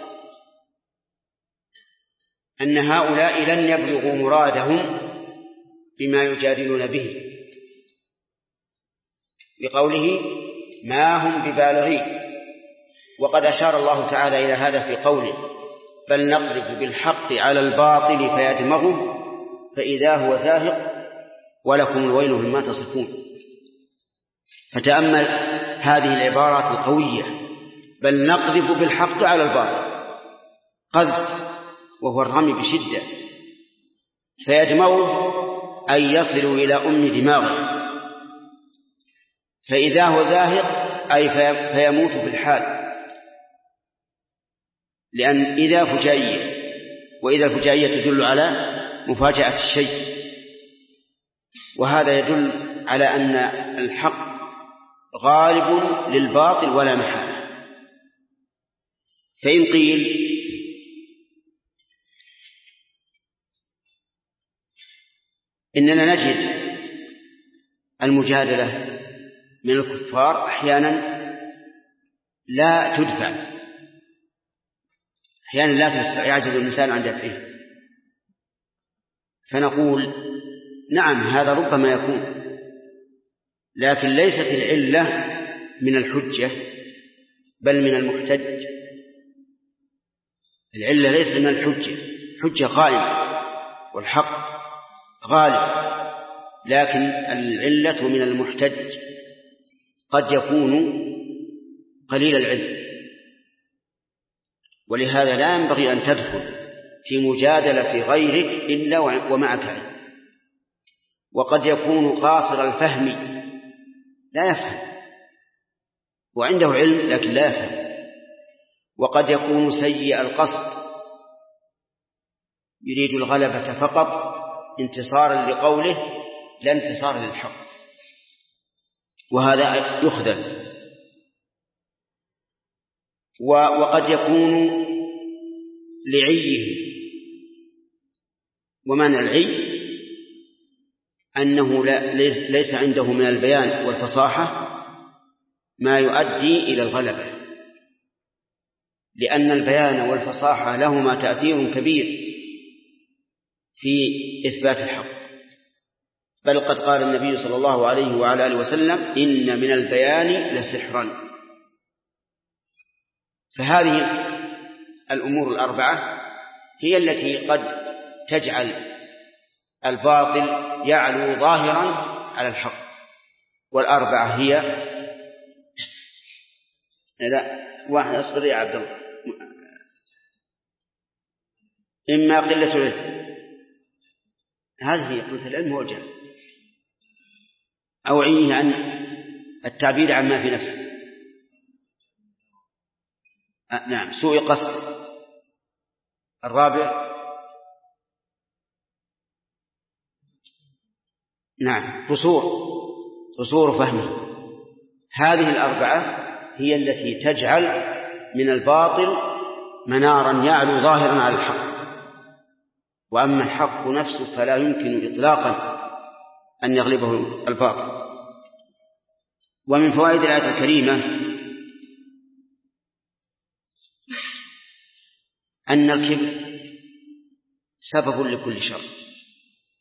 أن هؤلاء لن يبلغوا مرادهم بما يجادلون به، بقوله: ما هم ببالغين. وقد أشار الله تعالى إلى هذا في قوله: بل نقذف بالحق على الباطل فيدمغه فإذا هو زاهق ولكم الويل مما تصفون. فتأمل هذه العبارات القوية: بل نقذف بالحق على الباطل، قذف وهو الرمي بشدة، فيدمغه أي يصل إلى أم دماغه، فإذا هو زاهق أي فيموت في الحال، لأن إذا فجائية، وإذا الفجائية تدل على مفاجأة الشيء، وهذا يدل على أن الحق غالب للباطل ولا محالة. فإن قيل إننا نجد المجادلة من الكفار أحيانا لا تدفع، يعجز الإنسان عن دفعه، فنقول: نعم، هذا ربما يكون، لكن ليست العلة من الحجة بل من المحتج. العلة ليست من الحجة قائمة والحق غالب، لكن العلة من المحتج، قد يكون قليل العلم، ولهذا لا ينبغي أن تدخل في مجادلة غيرك إلا ومعك علم. وقد يكون قاصر الفهم لا يفهم، وعنده علم لكن لا يفهم. وقد يكون سيء القصد يريد الغلبة فقط انتصارا لقوله لا انتصار للحق، وهذا يخذل. وقد يكون لعيه، ومعنى العي أنه ليس عنده من البيان والفصاحة ما يؤدي إلى الغلبة، لأن البيان والفصاحة لهما تأثير كبير في إثبات الحق. بل قد قال النبي صلى الله عليه وعلى آله وسلم: إن من البيان لسحرا. فهذه الأمور الأربعة هي التي قد تجعل الباطل يعلو ظاهرا على الحق، والأربعة هي واحد أصبر يا عبد الله: إما قلة العلم، هذه هي قلة العلم هو الجهل، أو عيه عن التعبير عما في نفسه، نعم، سوء قصد. الرابع نعم قصور فهمه. هذه الأربعة هي التي تجعل من الباطل منارا يعلو ظاهرا على الحق، وأما الحق نفسه فلا يمكن إطلاقا أن يغلبه الباطل. ومن فوائد الآية الكريمة أن الكبر سبب لكل شر،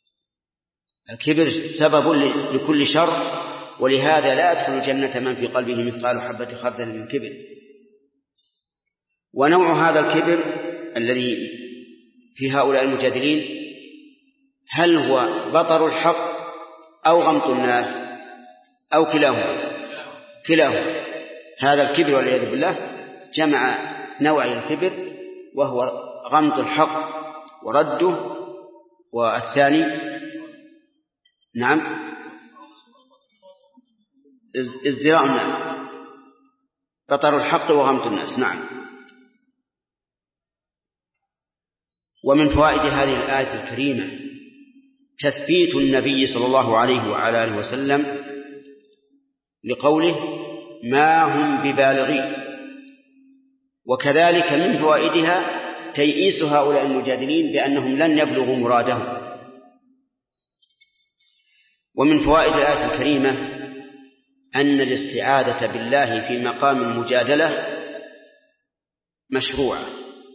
الكبر سبب لكل شر، ولهذا لا يدخل الجنة من في قلبه مثقال حبة خردل من كبر. ونوع هذا الكبر الذي في هؤلاء المجادلين هل هو بطر الحق أو غمط الناس أو كلاهما. هذا الكبر والعياذ بالله جمع نوع الكبر، وهو غمط الحق ورده، والثاني نعم ازدراء الناس، بطر الحق وغمط الناس. نعم. ومن فوائد هذه الآية الكريمة تثبيت النبي صلى الله عليه وعلى آله وسلم لقوله ما هم ببالغين، وكذلك من فوائدها تيئيس هؤلاء المجادلين بأنهم لن يبلغوا مرادهم. ومن فوائد الآية الكريمة أن الاستعاذة بالله في مقام المجادلة مشروعة،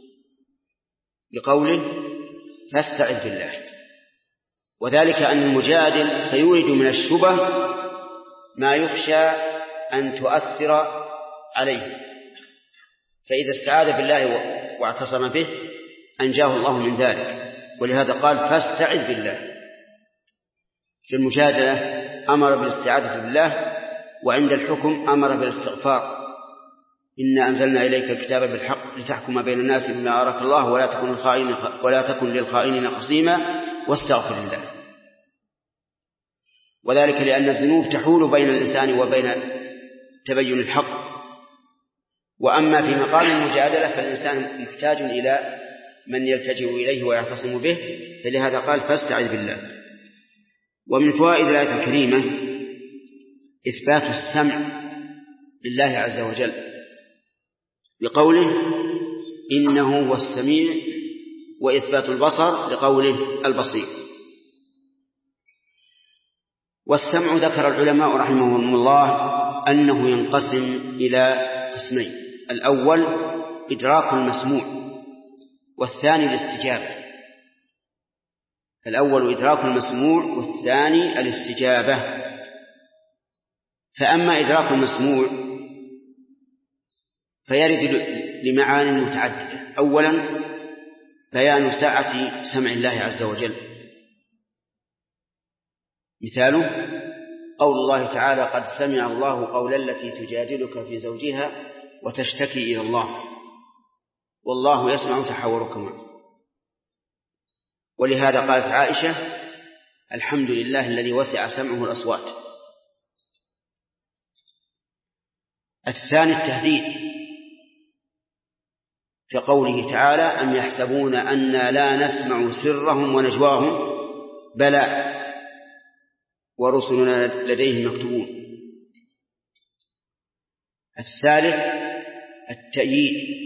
لقوله فاستعذ بالله، وذلك أن المجادل سيورد من الشبه ما يخشى أن تؤثر عليه، فإذا استعاذ بالله واعتصم به أنجاه الله من ذلك. ولهذا قال فاستعذ بالله. في المجادلة أمر بالاستعاذة بالله، وعند الحكم أمر بالاستغفار. إنا أنزلنا إليك الكتاب بالحق لتحكم بين الناس بما أراك الله ولا تكن للخائنين خصيما واستغفر الله. وذلك لأن الذنوب تحول بين الإنسان وبين تبين الحق، وأما في مقام المجادلة فالإنسان محتاج إلى من يلتجئ إليه ويعتصم به، فلهذا قال فاستعذ بالله. ومن فوائد الآية الكريمة إثبات السمع لله عز وجل بقوله إنه هو السميع، وإثبات البصر لقوله البصير. والسمع ذكر العلماء رحمهم الله أنه ينقسم إلى قسمين: الأول إدراك المسموع، والثاني الاستجابة. الأول إدراك المسموع، والثاني الاستجابة. فأما إدراك المسموع فيرد لمعان متعددة. أولا بيان سعة سمع الله عز وجل، مثاله قول الله تعالى قد سمع الله قول التي تجادلك في زوجها وتشتكي إلى الله والله يسمع تحاوركما. ولهذا قالت عائشة الحمد لله الذي وسع سمعه الأصوات. الثاني التهديد في قوله تعالى أم يحسبون أنا لا نسمع سرهم ونجواهم بلى ورسلنا لديهم مكتوبون. الثالث التأييد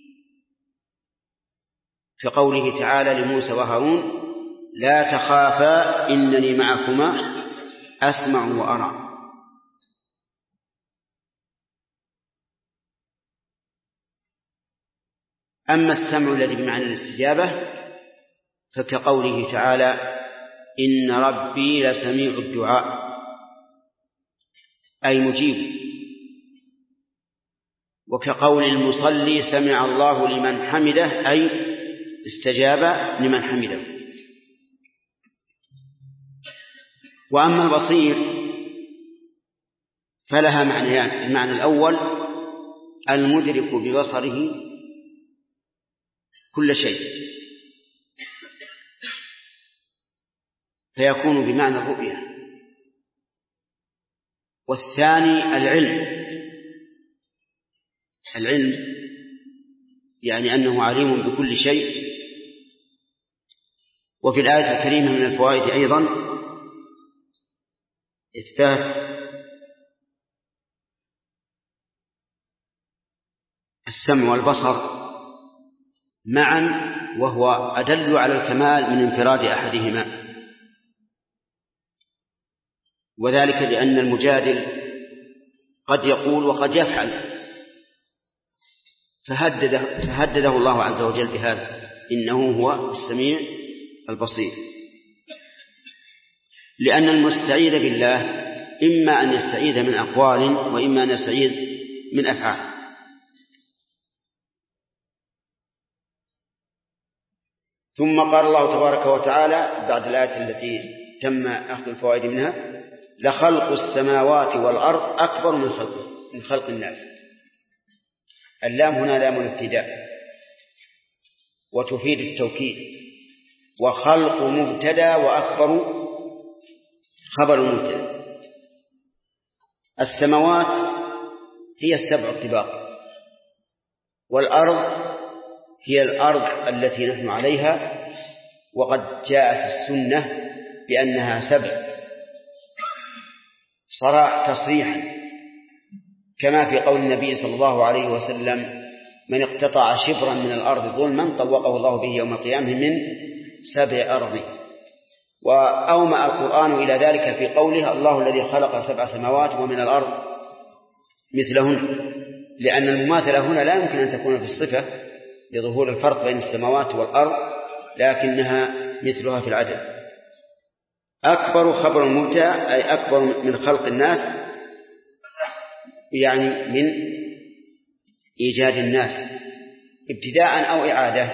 في قوله تعالى لموسى وهارون لا تخافا إنني معكما أسمع وأرى. أما السمع الذي بمعنى الاستجابة فكقوله تعالى إن ربي لسميع الدعاء، أي مجيب. وكقول المصلي سمع الله لمن حمده، أي استجاب لمن حمده. وأما البصير فلها معنيان: المعنى الأول المدرك ببصره كل شيء فيكون بمعنى الرؤية. والثاني العلم يعني أنه عليم بكل شيء. وفي الآية الكريمة من الفوائد أيضا إثبات السمع والبصر معا، وهو أدل على الكمال من انفراد أحدهما. وذلك لأن المجادل قد يقول وقد يفعل، فهدده الله عز وجل بهذا إنه هو السميع البصير. لأن المستعيذ بالله إما أن يستعيذ من أقوال وإما أن يستعيذ من أفعال. ثم قال الله تبارك وتعالى بعد الآية التي تم أخذ الفوائد منها: لخلق السماوات والأرض أكبر من خلق الناس. اللام هنا لام الابتداء وتفيد التوكيد، وخلق مبتدأ وأكبر خبر مبتدأ. السماوات هي السبع الطباق، والأرض هي الأرض التي نحن عليها، وقد جاءت السنة بأنها سبع تصريحا، كما في قول النبي صلى الله عليه وسلم: من اقتطع شبرا من الأرض ظلما طوقه الله به يوم القيامة من 7 أرض. وأومأ القرآن إلى ذلك في قوله: الله الذي خلق 7 سماوات ومن الأرض مثلهن، لأن المماثلة هنا لا يمكن أن تكون في الصفة لظهور الفرق بين السماوات والأرض، لكنها مثلها في العدد. أكبر خبر مبتدأ أي أكبر من خلق الناس، يعني من إيجاد الناس ابتداء أو إعادة.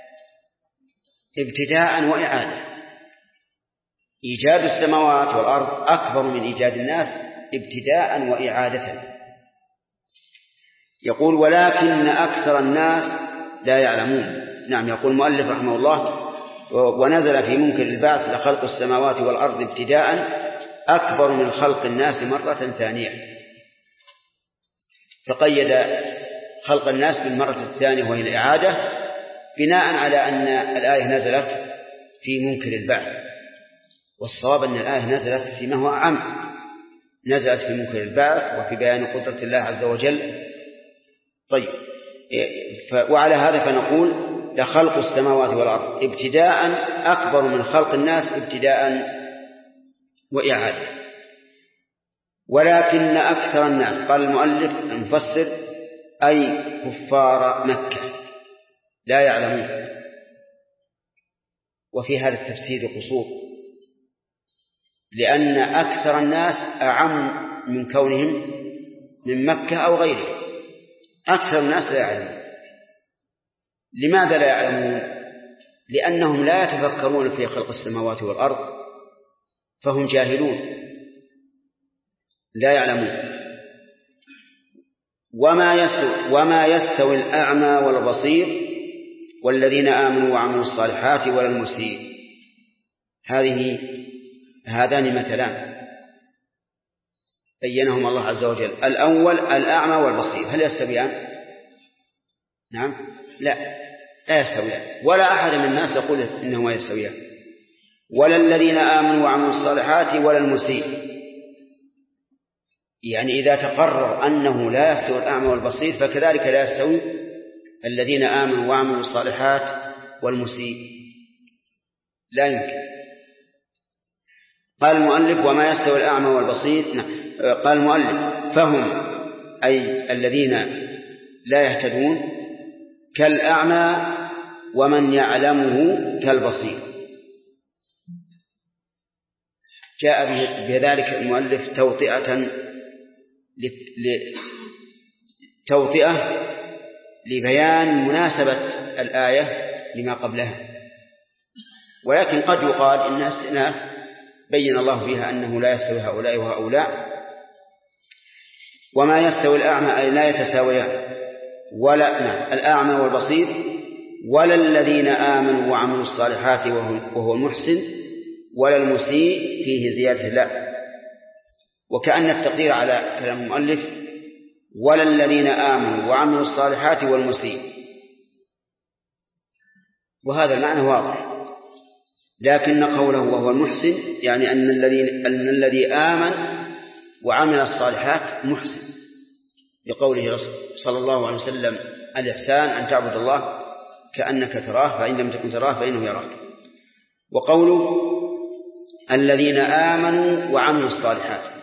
ابتداء وإعادة. إيجاد السماوات والأرض أكبر من إيجاد الناس ابتداء وإعادة. يقول: ولكن أكثر الناس لا يعلمون. نعم، يقول المؤلف رحمه الله: ونزل في منكر البعث: لخلق السماوات والأرض ابتداء أكبر من خلق الناس مرة ثانية. فقيد خلق الناس بالمرة الثانية وهي الإعادة، بناء على أن الآية نزلت في منكر البعث، والصواب أن الآية نزلت فيما هو أعم، نزلت في منكر البعث وفي بيان قدرة الله عز وجل. طيب، وعلى هذا فنقول: لخلق السماوات والأرض ابتداء أكبر من خلق الناس ابتداء وإعادة. ولكن أكثر الناس، قال المؤلف المفسر، أي كفار مكة، لا يعلمون. وفي هذا التفسير قصور، لأن أكثر الناس أعم من كونهم من مكة أو غيره. أكثر الناس لا يعلمون. لماذا لا يعلمون؟ لأنهم لا يتفكرون في خلق السماوات والأرض، فهم جاهلون لا يعلمون. وما يستوي الأعمى والبصير والذين آمنوا وعملوا الصالحات ولا المسيء. هذان مثلان بينهم الله عز وجل. الأول الأعمى والبصير، هل يستويان؟ نعم، لا يستويان، ولا أحد من الناس يقول إنهما يستويان. ولا الذين آمنوا وعملوا الصالحات ولا المسيء. يعني إذا تقرر أنه لا يستوي الأعمى والبصير، فكذلك لا يستوي الذين آمنوا وعملوا الصالحات والمسيء، لا يمكن. قال المؤلف: وما يستوي الأعمى والبصير. قال المؤلف: فهم أي الذين لا يهتدون كالأعمى، ومن يعلمه كالبصير. جاء بذلك المؤلف توطئة لبيان مناسبة الآية لما قبلها، ولكن قد يقال إنها استئناف بين الله فيها أنه لا يستوي هؤلاء وهؤلاء. وما يستوي الأعمى أي لا يتساويان، ولا الأعمى والبصير، ولا الذين آمنوا وعملوا الصالحات وهو المحسن، ولا المسيء فيه زيادة لا. وكأن التقدير على كلام المؤلف: ولا الذين آمنوا وعملوا الصالحات والمسيء. وهذا المعنى واضح، لكن قوله وهو المحسن يعني أن الذي آمن وعمل الصالحات محسن، لقوله صلى الله عليه وسلم: الإحسان أن تعبد الله كأنك تراه فإن لم تكن تراه فإنه يراك. وقوله الذين آمنوا وعملوا الصالحات،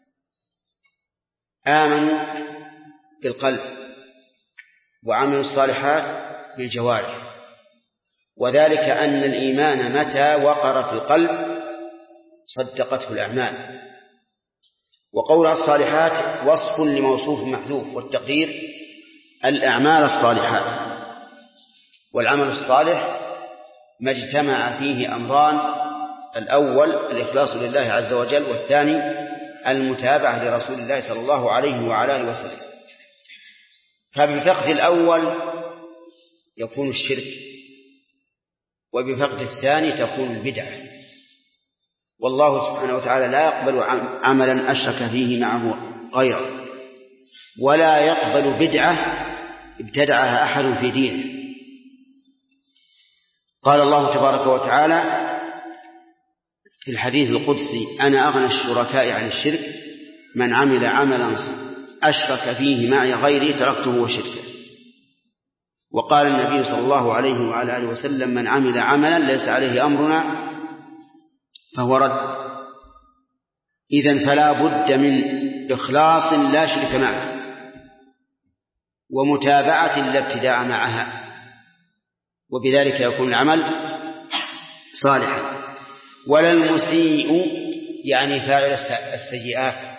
آمنوا بالقلب وعملوا الصالحات بالجوارح، وذلك أن الإيمان متى وقر في القلب صدقته الأعمال. وقول الصالحات وصف لموصوف محذوف، والتقدير الأعمال الصالحات. والعمل الصالح ما اجتمع فيه أمران: الأول الإخلاص لله عز وجل، والثاني المتابعة لرسول الله صلى الله عليه وعلى آله وسلم. فبفقد الأول يكون الشرك، وبفقد الثاني تكون البدعة. والله سبحانه وتعالى لا يقبل عملا أشرك فيه معه غيره، ولا يقبل بدعة ابتدعها أحد في دينه. قال الله تبارك وتعالى في الحديث القدسي: أنا أغنى الشركاء عن الشرك، من عمل عملا أشرك فيه معي غيري تركته وشركه. وقال النبي صلى الله عليه وعلى آله وسلم: من عمل عملا ليس عليه أمرنا فهو رد. إذن فلا بد من إخلاص لا شرك معه، ومتابعة لا ابتداع معها، وبذلك يكون العمل صالحا. ولا المسيء يعني فاعل السيئات،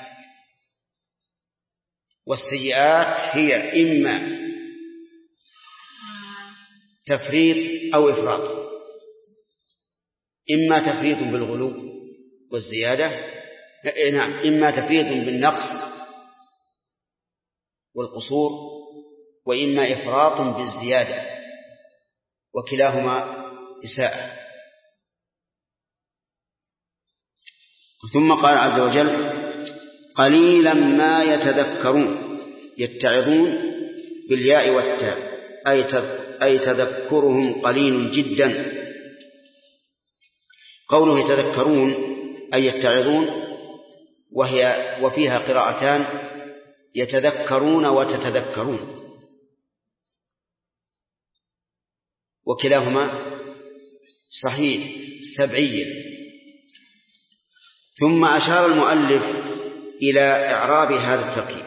والسيئات هي إما تفريط أو إفراط، إما تفريط بالغلو والزيادة، إما تفريط بالنقص والقصور، وإما إفراط بالزيادة، وكلاهما إساءة. ثم قال عز وجل: قليلا ما يتذكرون، يتعظون بالياء والتاء، أي تذكرهم قليل جدا. قوله يتذكرون أي يتعظون، وفيها قراءتان: يتذكرون وتتذكرون، وكلاهما صحيح سبعيا. ثم أشار المؤلف إلى إعراب هذا التركيب،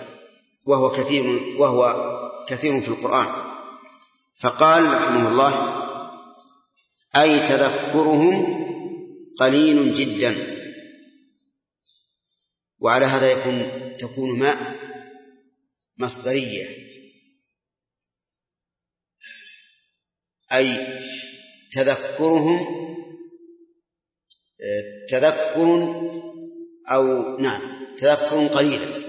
وهو كثير في القرآن، فقال رحمه الله: أي تذكرهم قليل جدا. وعلى هذا تكون ما مصدرية، أي تذكرهم تذكر قليلا.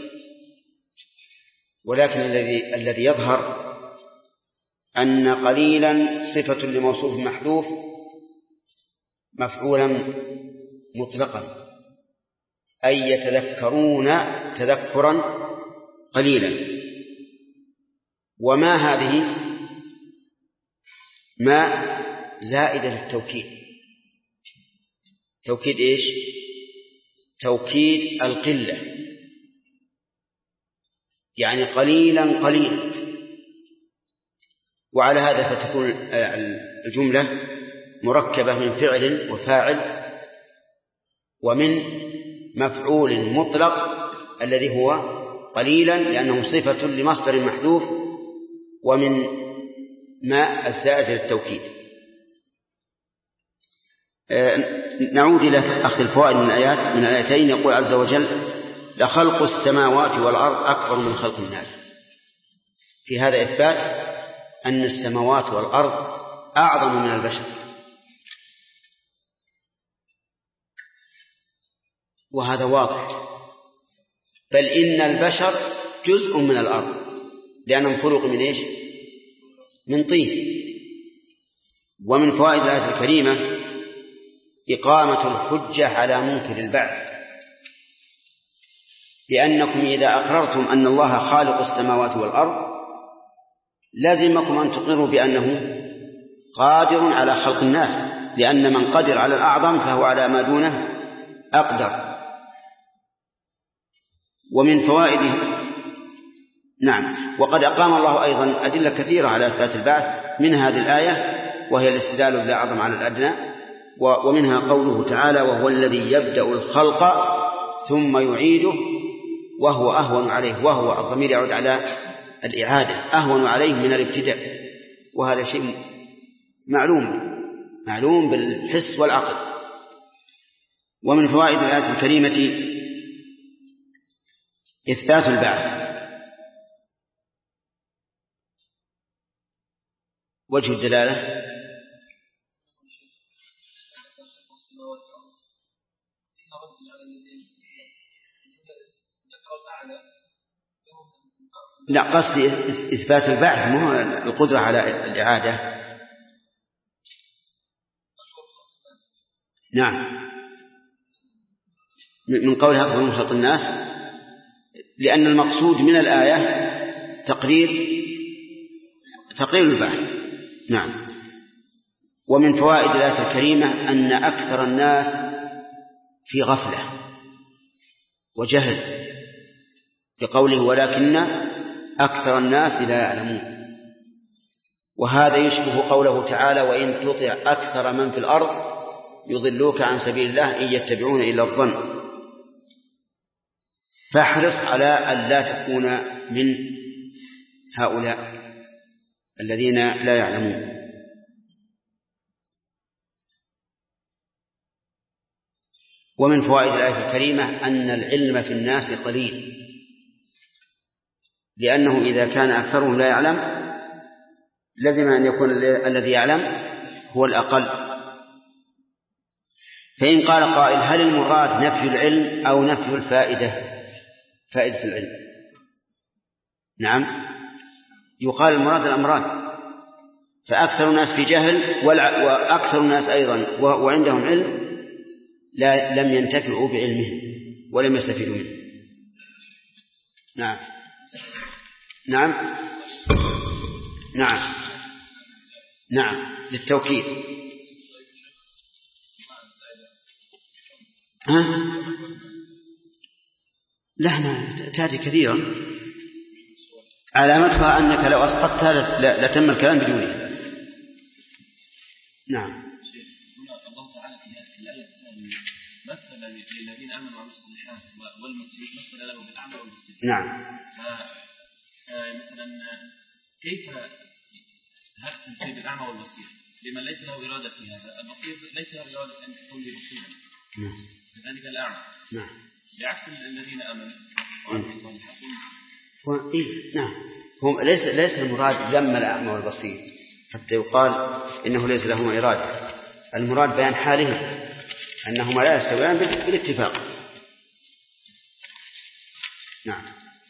ولكن الذي يظهر أن قليلا صفة لموصوف محذوف مفعولا مطلقا، أي يتذكرون تذكرا قليلا. وما هذه ما زائدة للتوكيد. توكيد إيش؟ توكيد القلة، يعني قليلا قليلا. وعلى هذا فتكون الجملة مركبة من فعل وفاعل، ومن مفعول مطلق الذي هو قليلا لأنه صفة لمصدر محذوف، ومن ما الزائد للتوكيد. نعود إلى أخذ الفوائد من الآيتين. يقول عز وجل: لخلق السماوات والأرض أكبر من خلق الناس. في هذا إثبات أن السماوات والأرض أعظم من البشر، وهذا واضح. بل إن البشر جزء من الأرض، لأنهم خلقوا من إيش؟ من طين. ومن فوائد الآية الكريمة إقامة الحجة على منكر البعث، لأنكم إذا أقررتم أن الله خالق السماوات والأرض لازمكم أن تقروا بأنه قادر على خلق الناس، لأن من قدر على الأعظم فهو على ما دونه أقدر. ومن فوائده وقد أقام الله أيضا أدلة كثيرة على إثبات البعث، من هذه الآية وهي الاستدلال بالأعظم على الأدنى، ومنها قوله تعالى: وهو الذي يبدأ الخلق ثم يعيده وهو أهون عليه. وهو الضمير يعود على الإعادة، أهون عليه من الابتداء، وهذا شيء معلوم بالحس والعقل. ومن فوائد الآية الكريمة إثبات البعث. وجه الدلالة لا، قصدي إثبات البعث مو القدرة على الإعادة. نعم، من قولها أكبر من خلق الناس، لأن المقصود من الآية تقرير البعث. نعم. ومن فوائد الآية الكريمة أن أكثر الناس في غفلة وجهل، بقوله ولكن أكثر الناس لا يعلمون. وهذا يشبه قوله تعالى وإن تطع أكثر من في الأرض يضلوك عن سبيل الله إن يتبعون إلا الظن. فاحرص على أن لا تكون من هؤلاء الذين لا يعلمون. ومن فوائد الآية الكريمة أن العلم في الناس قليل، لأنه إذا كان أكثرهم لا يعلم لازم أن يكون الذي يعلم هو الأقل. فإن قال قائل هل المراد نفي العلم أو نفي فائدة العلم؟ نعم، يقال المراد الأمران، فأكثر الناس في جهل وأكثر الناس أيضا وعندهم علم لم ينتفعوا بعلمهم ولم يستفيدوا منه. نعم نعم نعم نعم للتوكيد. لا، تأتي كثيرا. علامتها أنك لو أسقطتها لتم الكلام بدونها. نعم. الله تعالى في الآية الثانية مثل للذين آمنوا وعملوا الصالحات والمسيح مثل له بالأعمى والبصير. نعم. مثلا كيف تمثيل بالأعمى والبصير لمن ليس له إرادة في هذا؟ البصير ليس له إرادة أن تكون ببصيرا. نعم. كذلك الأعمى. نعم. بعكس الذين آمنوا وعملوا الصالحات. نعم. هم ليس المراد ذم الأعمى والبصير حتى يقال إنه ليس لهما إرادة. المراد بيان حالهم أنهما لا يستويان بالاتفاق. نعم.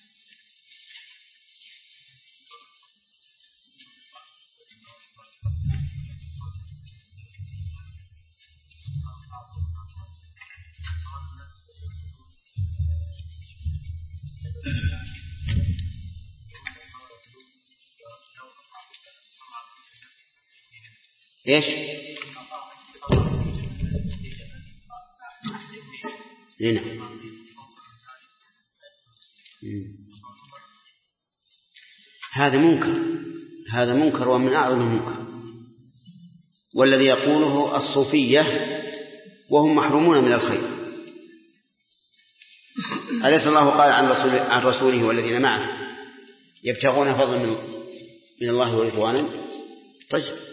إيش؟ هنا. هذا منكر ومن أعظم المنكر، والذي يقوله الصوفية وهم محرومون من الخير. أليس الله قال عن رسوله والذين معه يبتغون فضلا من الله ورضوانا؟ طيب.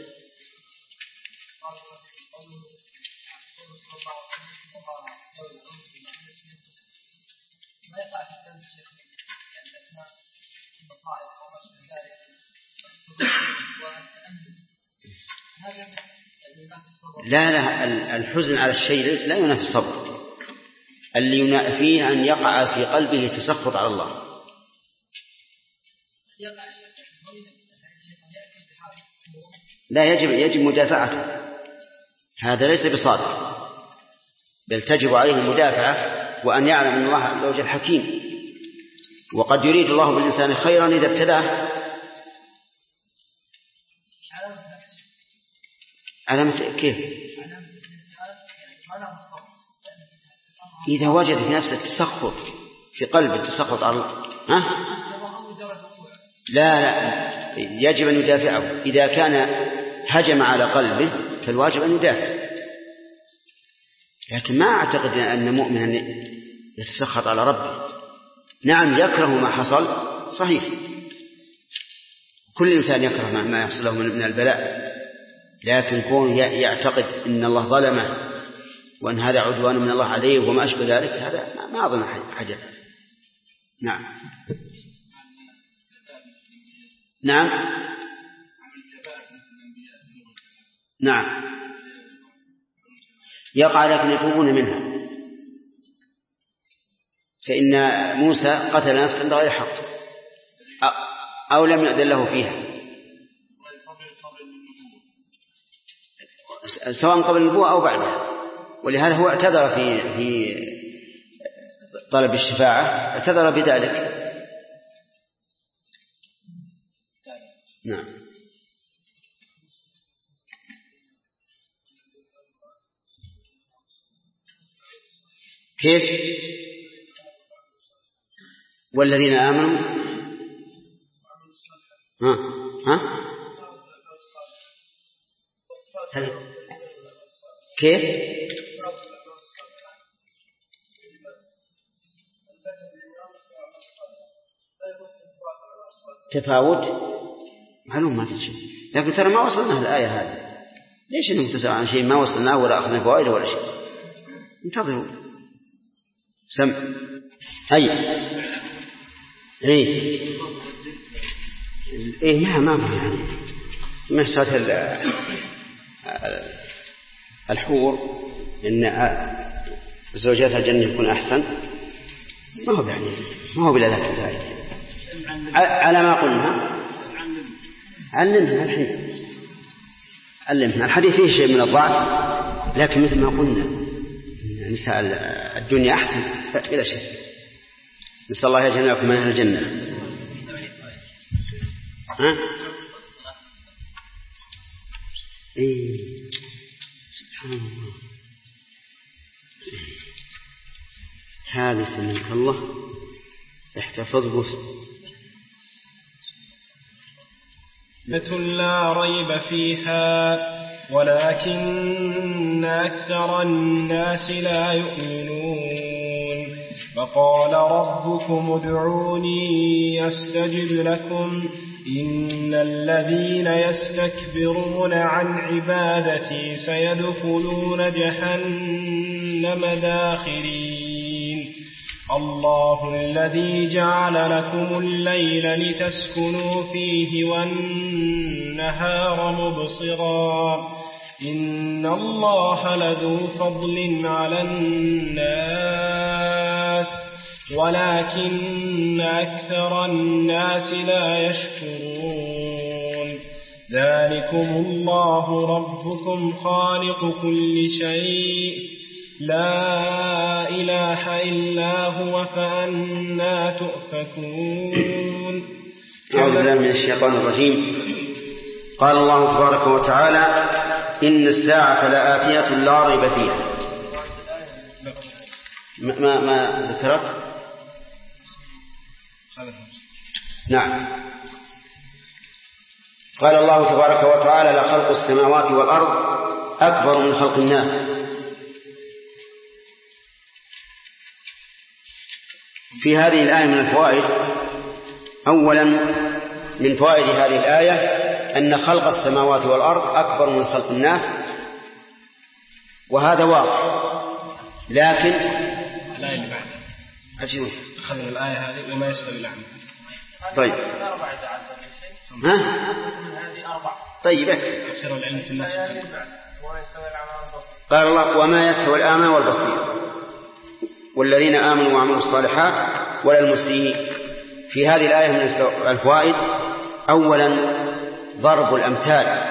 لا، الحزن على الشيء لا ينافي الصبر. اللي ينافيه أن يقع في قلبه تسخط على الله. لا، يجب مدافعته. هذا ليس بصادق، بل تجب عليه المدافعة، وأن يعلم أن الله عز وجل حكيم، وقد يريد الله بالإنسان خيرا إذا ابتلاه. علامة كيف؟ إذا وجد في نفسه التسخط في قلب التسخط على لا يجب أن يدافعه. إذا كان هجم على قلبه فالواجب أن يدافع. لكن ما أعتقد أن مؤمنا يتسخط على ربه. نعم، يكره ما حصل صحيح، كل إنسان يكره ما يحصل له من البلاء، لكن كون يعتقد أن الله ظلمه وأن هذا عدوان من الله عليه وما أشبه ذلك، هذا ما أظن حاجة. نعم نعم نعم يقع لكن يتوبون منها، فإن موسى قتل نفسا بغير حق أو لم يؤذن له فيها، سواء قبل النبوة أو بعدها. ولهذا هو اعتذر في طلب الشفاعة، اعتذر بذلك. نعم كيف؟ والذين آمنوا كيف؟ تفاوت معلوم ما في شيء، لكن ترى ما وصلنا الآية هذه، ليش ننتزع عن شيء ما وصلناه ولا أخذنا فوائد ولا شيء؟ انتظروا. سم ما يعني مسألة الحور إن زوجات الجنة يكون أحسن، ما هو بلا ذلك الفائدة. على ما قلنا علمنا الحين، علمنا الحديث فيه شيء من الضعف، لكن مثل ما قلنا نساء الدنيا أحسن بلا شيء. نسأل الله يجعلنا من أهل الجنة. سبحان الله، هذا سنك الله احتفظ لا ريب فيها ولكن أكثر الناس لا يؤمنون. فقال ربكم ادعوني أستجب لكم إن الذين يستكبرون عن عبادتي سيدخلون جهنم داخرين. الله الذي جعل لكم الليل لتسكنوا فيه والنهار مبصرا إن الله لذو فضل على الناس ولكن أكثر الناس لا يشكرون. ذلكم الله ربكم خالق كل شيء لا إله إلا هو فأنى تؤفكون. أعوذ بالله من الشيطان الرجيم. قال الله تبارك وتعالى إن الساعة لآتية لا ريب فيها. ما ذكرت؟ نعم. قال الله تبارك وتعالى لخلق السماوات والأرض أكبر من خلق الناس. في هذه الآية من الفوائد، أولا من فوائد هذه الآية أن خلق السماوات والأرض أكبر من خلق الناس، وهذا واضح. لكن الآية اللي بعدها عجيب، أخذنا الآية هذه وما يستوي الأعمى. طيب طيب أكثر العلم في الناس. قال الله وما يستوي الأعمى والبصير والذين آمنوا وعملوا الصالحات ولا المسيء. في هذه الآية من الفوائد أولا ضرب الأمثال،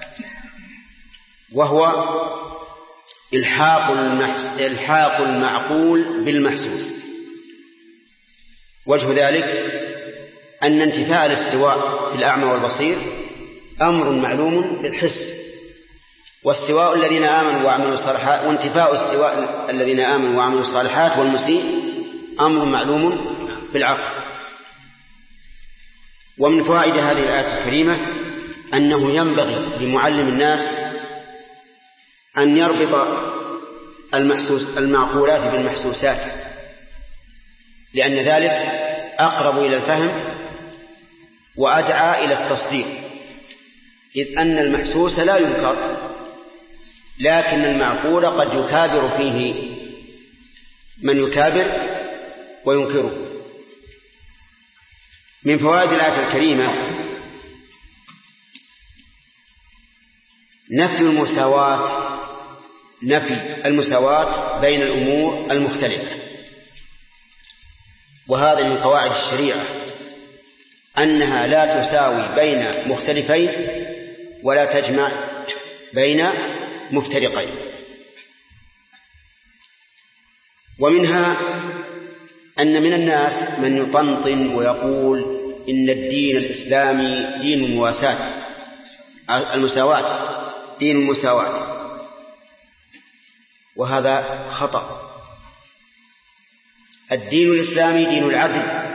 وهو إلحاق المعقول بالمحسوس. وجه ذلك أن انتفاء الاستواء في الأعمى والبصير أمر معلوم بالحس، واستواء الذين آمنوا وعملوا الصالحات وانتفاء استواء الذين آمنوا وعملوا الصالحات والمسيء أمر معلوم بالعقل. ومن فوائد هذه الآية الكريمة أنه ينبغي لمعلم الناس أن يربط المعقولات بالمحسوسات، لأن ذلك أقرب إلى الفهم وأدعى إلى التصديق، إذ أن المحسوس لا ينكر لكن المعقول قد يكابر فيه من يكابر وينكره. من فوائد الآية الكريمة نفي المساواة بين الأمور المختلفة، وهذا من قواعد الشريعة أنها لا تساوي بين مختلفين ولا تجمع بين مفترقين. ومنها أن من الناس من يطنطن ويقول إن الدين الإسلامي دين دين المساواة، وهذا خطأ. الدين الإسلامي دين العدل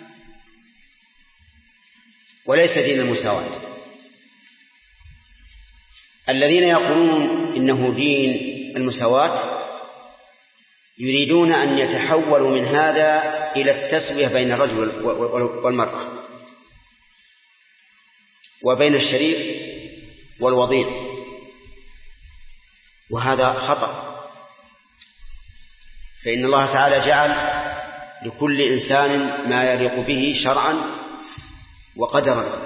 وليس دين المساواة. الذين يقولون إنه دين المساواة يريدون أن يتحولوا من هذا إلى التسوية بين الرجل والمرأة وبين الشريف والوضيع، وهذا خطأ. فإن الله تعالى جعل لكل إنسان ما يليق به شرعا وقدرا،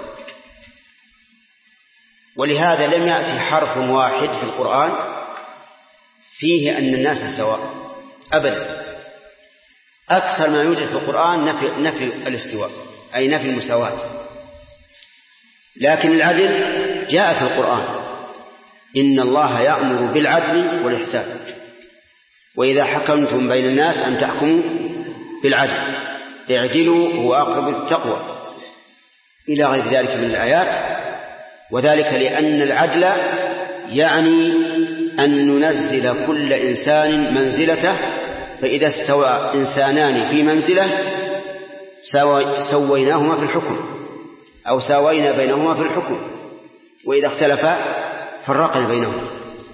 ولهذا لم يأتي حرف واحد في القرآن فيه أن الناس سواء أبدا. أكثر ما يوجد في القرآن نفي الاستواء، أي نفي المساواة. لكن العدل جاء في القرآن: إن الله يأمر بالعدل والإحسان وإذا حكمتم بين الناس أن تحكموا بالعدل اعدلوا هو أقرب للتقوى، إلى غير ذلك من الآيات. وذلك لأن العدل يعني أن ننزل كل إنسان منزلته، فإذا استوى إنسانان في منزلة سويناهما في الحكم أو ساوينا بينهما في الحكم، وإذا اختلفا فرقنا بينهما.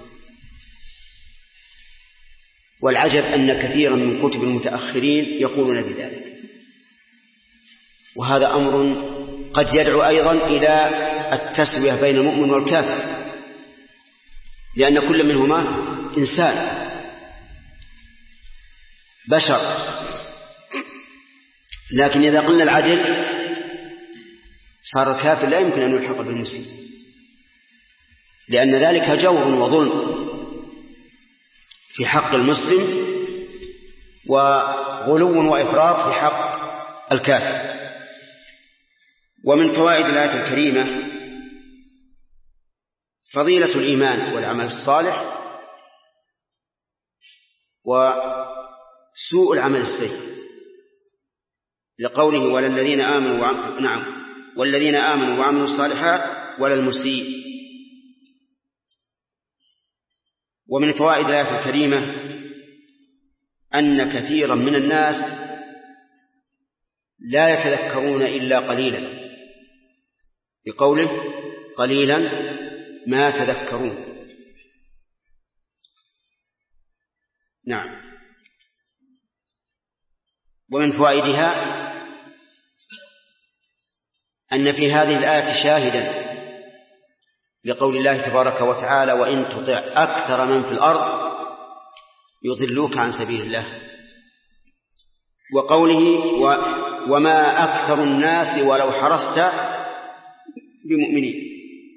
والعجب أن كثيرا من كتب المتأخرين يقولون بذلك، وهذا أمر قد يدعو أيضا إلى التسوية بين المؤمن والكافر، لأن كل منهما إنسان بشر. لكن إذا قلنا العدل صار الكافر لا يمكن أن يلحق بالمسلم، لأن ذلك جور وظلم في حق المسلم وغلو وإفراط في حق الكافر. ومن فوائد الآية الكريمة فضيلة الإيمان والعمل الصالح وسوء العمل السيء، لقوله والذين آمنوا وعملوا الصالحات ولا المسيء. ومن فوائد الآية الكريمة أن كثيرا من الناس لا يتذكرون إلا قليلا، بقوله قليلا ما تذكرون. نعم. ومن فوائدها أن في هذه الآية شاهدا لقول الله تبارك وتعالى وإن تطع أكثر من في الأرض يضلوك عن سبيل الله، وقوله وما أكثر الناس ولو حرصت بمؤمنين.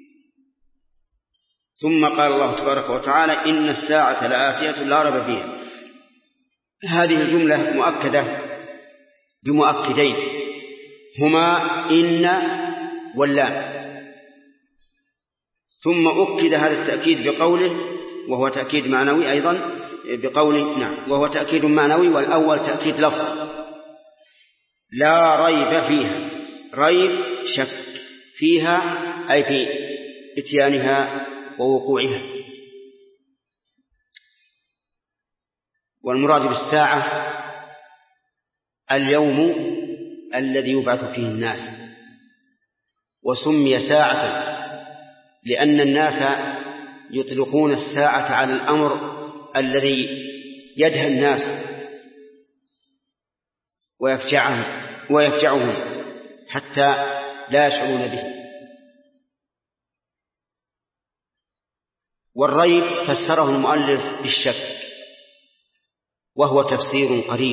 ثم قال الله تبارك وتعالى إن الساعة لآتية لا ريب فيها. هذه الجملة مؤكدة بمؤكدين هما إن واللام، ثم أكد هذا التأكيد بقوله وهو تأكيد معنوي أيضا بقوله نعم وهو تأكيد معنوي، والأول تأكيد لفظ لا ريب فيها. ريب شك، فيها أي في إتيانها ووقوعها. والمراد بالساعة اليوم الذي يبعث فيه الناس، وسمي ساعة لأن الناس يطلقون الساعة على الأمر الذي يدهى الناس ويفجعهم حتى لا يشعرون به. والريب فسره المؤلف بالشك، وهو تفسير قريب،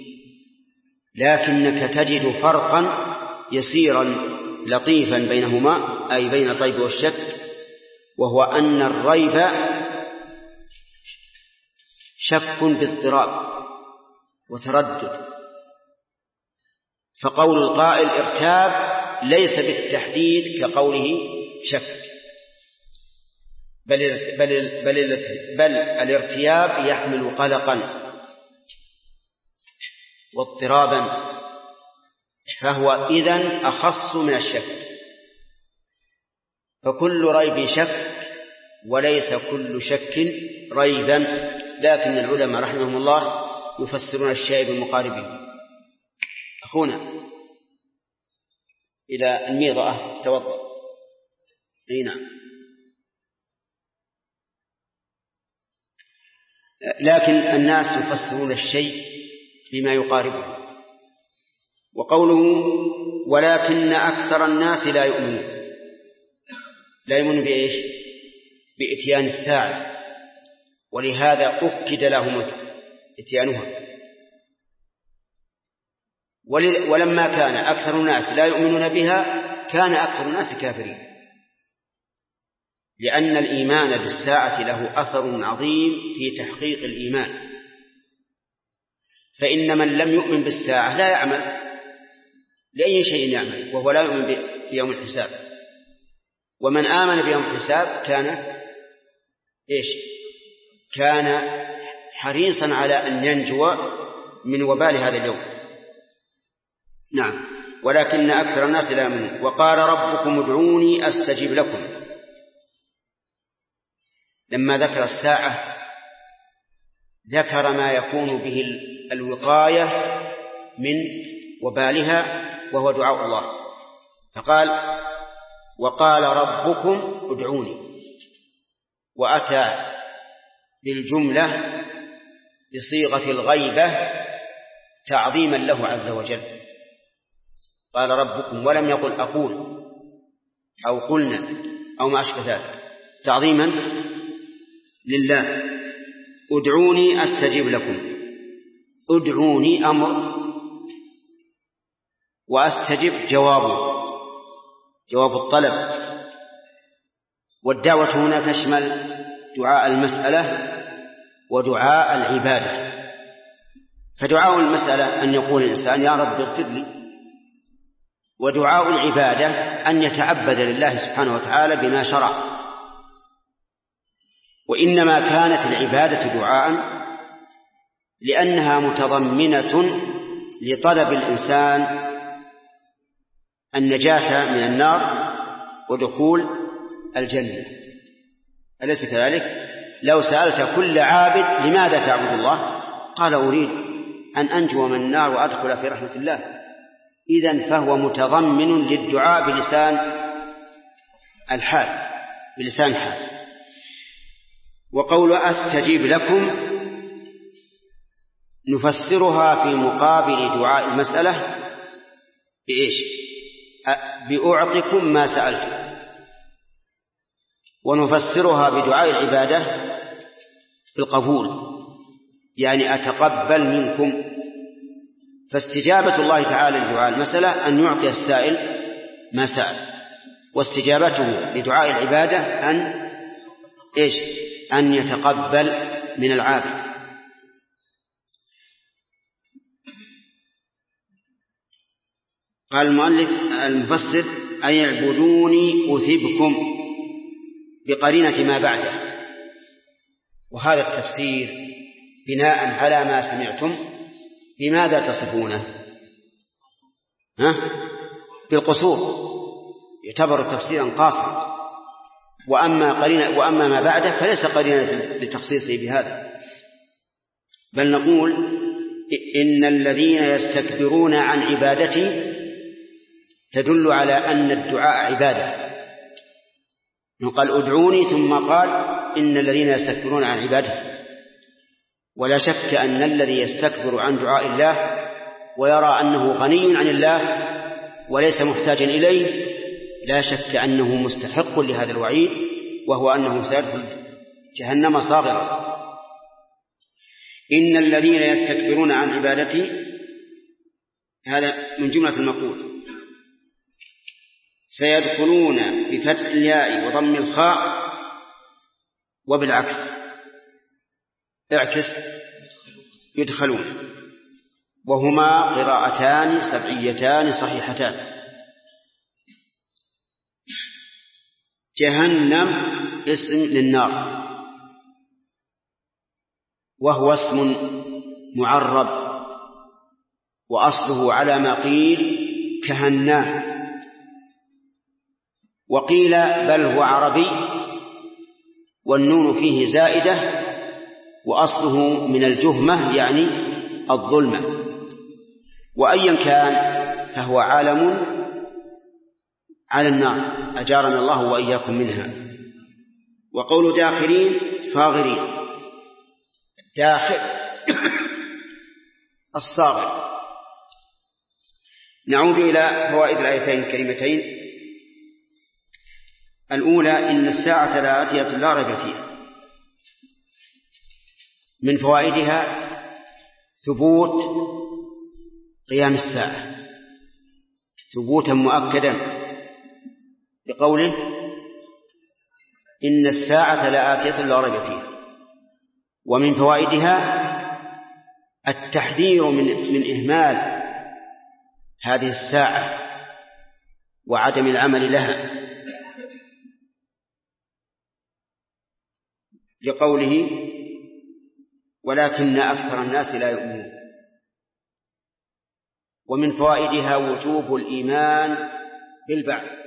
لكنك تجد فرقا يسيرا لطيفا بينهما، أي بين الريب والشك، وهو أن الريب شك باضطراب وتردد، فقول القائل ارتاب ليس بالتحديد كقوله شك، بل الارتياب يحمل قلقا واضطرابا، فهو إذن أخص من الشك. فكل ريب شك وليس كل شك ريبا، لكن العلماء رحمهم الله يفسرون الشيء بمقاربه. أخونا إلى الميضة توضأ. نعم. لكن الناس يفسرون الشيء بما يقاربه. وقوله ولكن أكثر الناس لا يؤمنون بإيش؟ بإتيان الساعة، ولهذا أكد لهم إتيانها. ولما كان أكثر الناس لا يؤمنون بها كان أكثر الناس كافرين، لأن الإيمان بالساعة له أثر عظيم في تحقيق الإيمان، فإن من لم يؤمن بالساعة لا يعمل لأي شيء يعمل وهو لا يؤمن بيوم الحساب، ومن آمن بيوم الحساب كان حريصا على أن ينجو من وبال هذا اليوم. نعم. ولكن أكثر الناس لا يؤمنون. وقال ربكم ادعوني أستجب لكم. لما ذكر الساعة ذكر ما يكون به الوقاية من وبالها، وهو دعاء الله، فقال وقال ربكم ادعوني، وأتى بالجملة بصيغة الغيبة تعظيما له عز وجل. قال ربكم ولم يقل أقول أو قلنا أو ما أشبه ذلك، تعظيما لله. ادعوني أستجب لكم. ادعوني أمر، وأستجب جواب الطلب، والدعوة هنا تشمل دعاء المسألة ودعاء العبادة. فدعاء المسألة أن يقول الإنسان يا رب اغفر لي، ودعاء العبادة أن يتعبد لله سبحانه وتعالى بما شرع. وإنما كانت العبادة دعاء لأنها متضمنة لطلب الإنسان النجاة من النار ودخول الجنة، أليس كذلك؟ لو سألت كل عابد لماذا تعبد الله قال أريد أن أنجو من النار وأدخل في رحمة الله، إذن فهو متضمن للدعاء بلسان الحال. وقول أستجيب لكم نفسرها في مقابل دعاء المسألة بإيش؟ بأعطكم ما سألتم. ونفسرها بدعاء العبادة بالقبول، يعني أتقبل منكم. فاستجابة الله تعالى لدعاء المسألة أن يعطي السائل ما سأل، واستجابته لدعاء العبادة أن يتقبل من العابد. قال المؤلف المفسر أن يعبدوني أثبكم بقرينة ما بعده. وهذا التفسير بناء على ما سمعتم بماذا تصفونه؟ بالقصور، يعتبر تفسيرا قاصرا. وأما ما بعده فليس قرينة لتخصيصه بهذا، بل نقول إن الذين يستكبرون عن عبادتي تدل على أن الدعاء عبادة. قال ادعوني ثم قال إن الذين يستكبرون عن عبادتي. ولا شك أن الذي يستكبر عن دعاء الله ويرى أنه غني عن الله وليس محتاجا إليه لا شك أنه مستحق لهذا الوعيد، وهو أنه سيدخل جهنم صاغرة. إن الذين يستكبرون عن عبادتي، هذا من جملة المقول، سيدخلون بفتح الياء وضم الخاء وبالعكس اعكس يدخلون، وهما قراءتان سبعيتان صحيحتان. جهنم اسم للنار، وهو اسم معرب، وأصله على ما قيل كهنام، وقيل بل هو عربي والنون فيه زائدة، وأصله من الجهمة يعني الظلمة. وأيا كان فهو عالم على النار، أجارنا الله وإياكم منها. وقول داخلين صاغرين، داخل الصاغر. نعود إلى فوائد الآيتين الكريمتين. الأولى إن الساعة لآتية لا ريب فيها. من فوائدها ثبوت قيام الساعة ثبوتا مؤكدا بقوله إن الساعة لآتية لا ريب فيها. ومن فوائدها التحذير من إهمال هذه الساعة وعدم العمل لها، لقوله ولكن أكثر الناس لا يؤمنون. ومن فوائدها وجوب الإيمان بالبعث،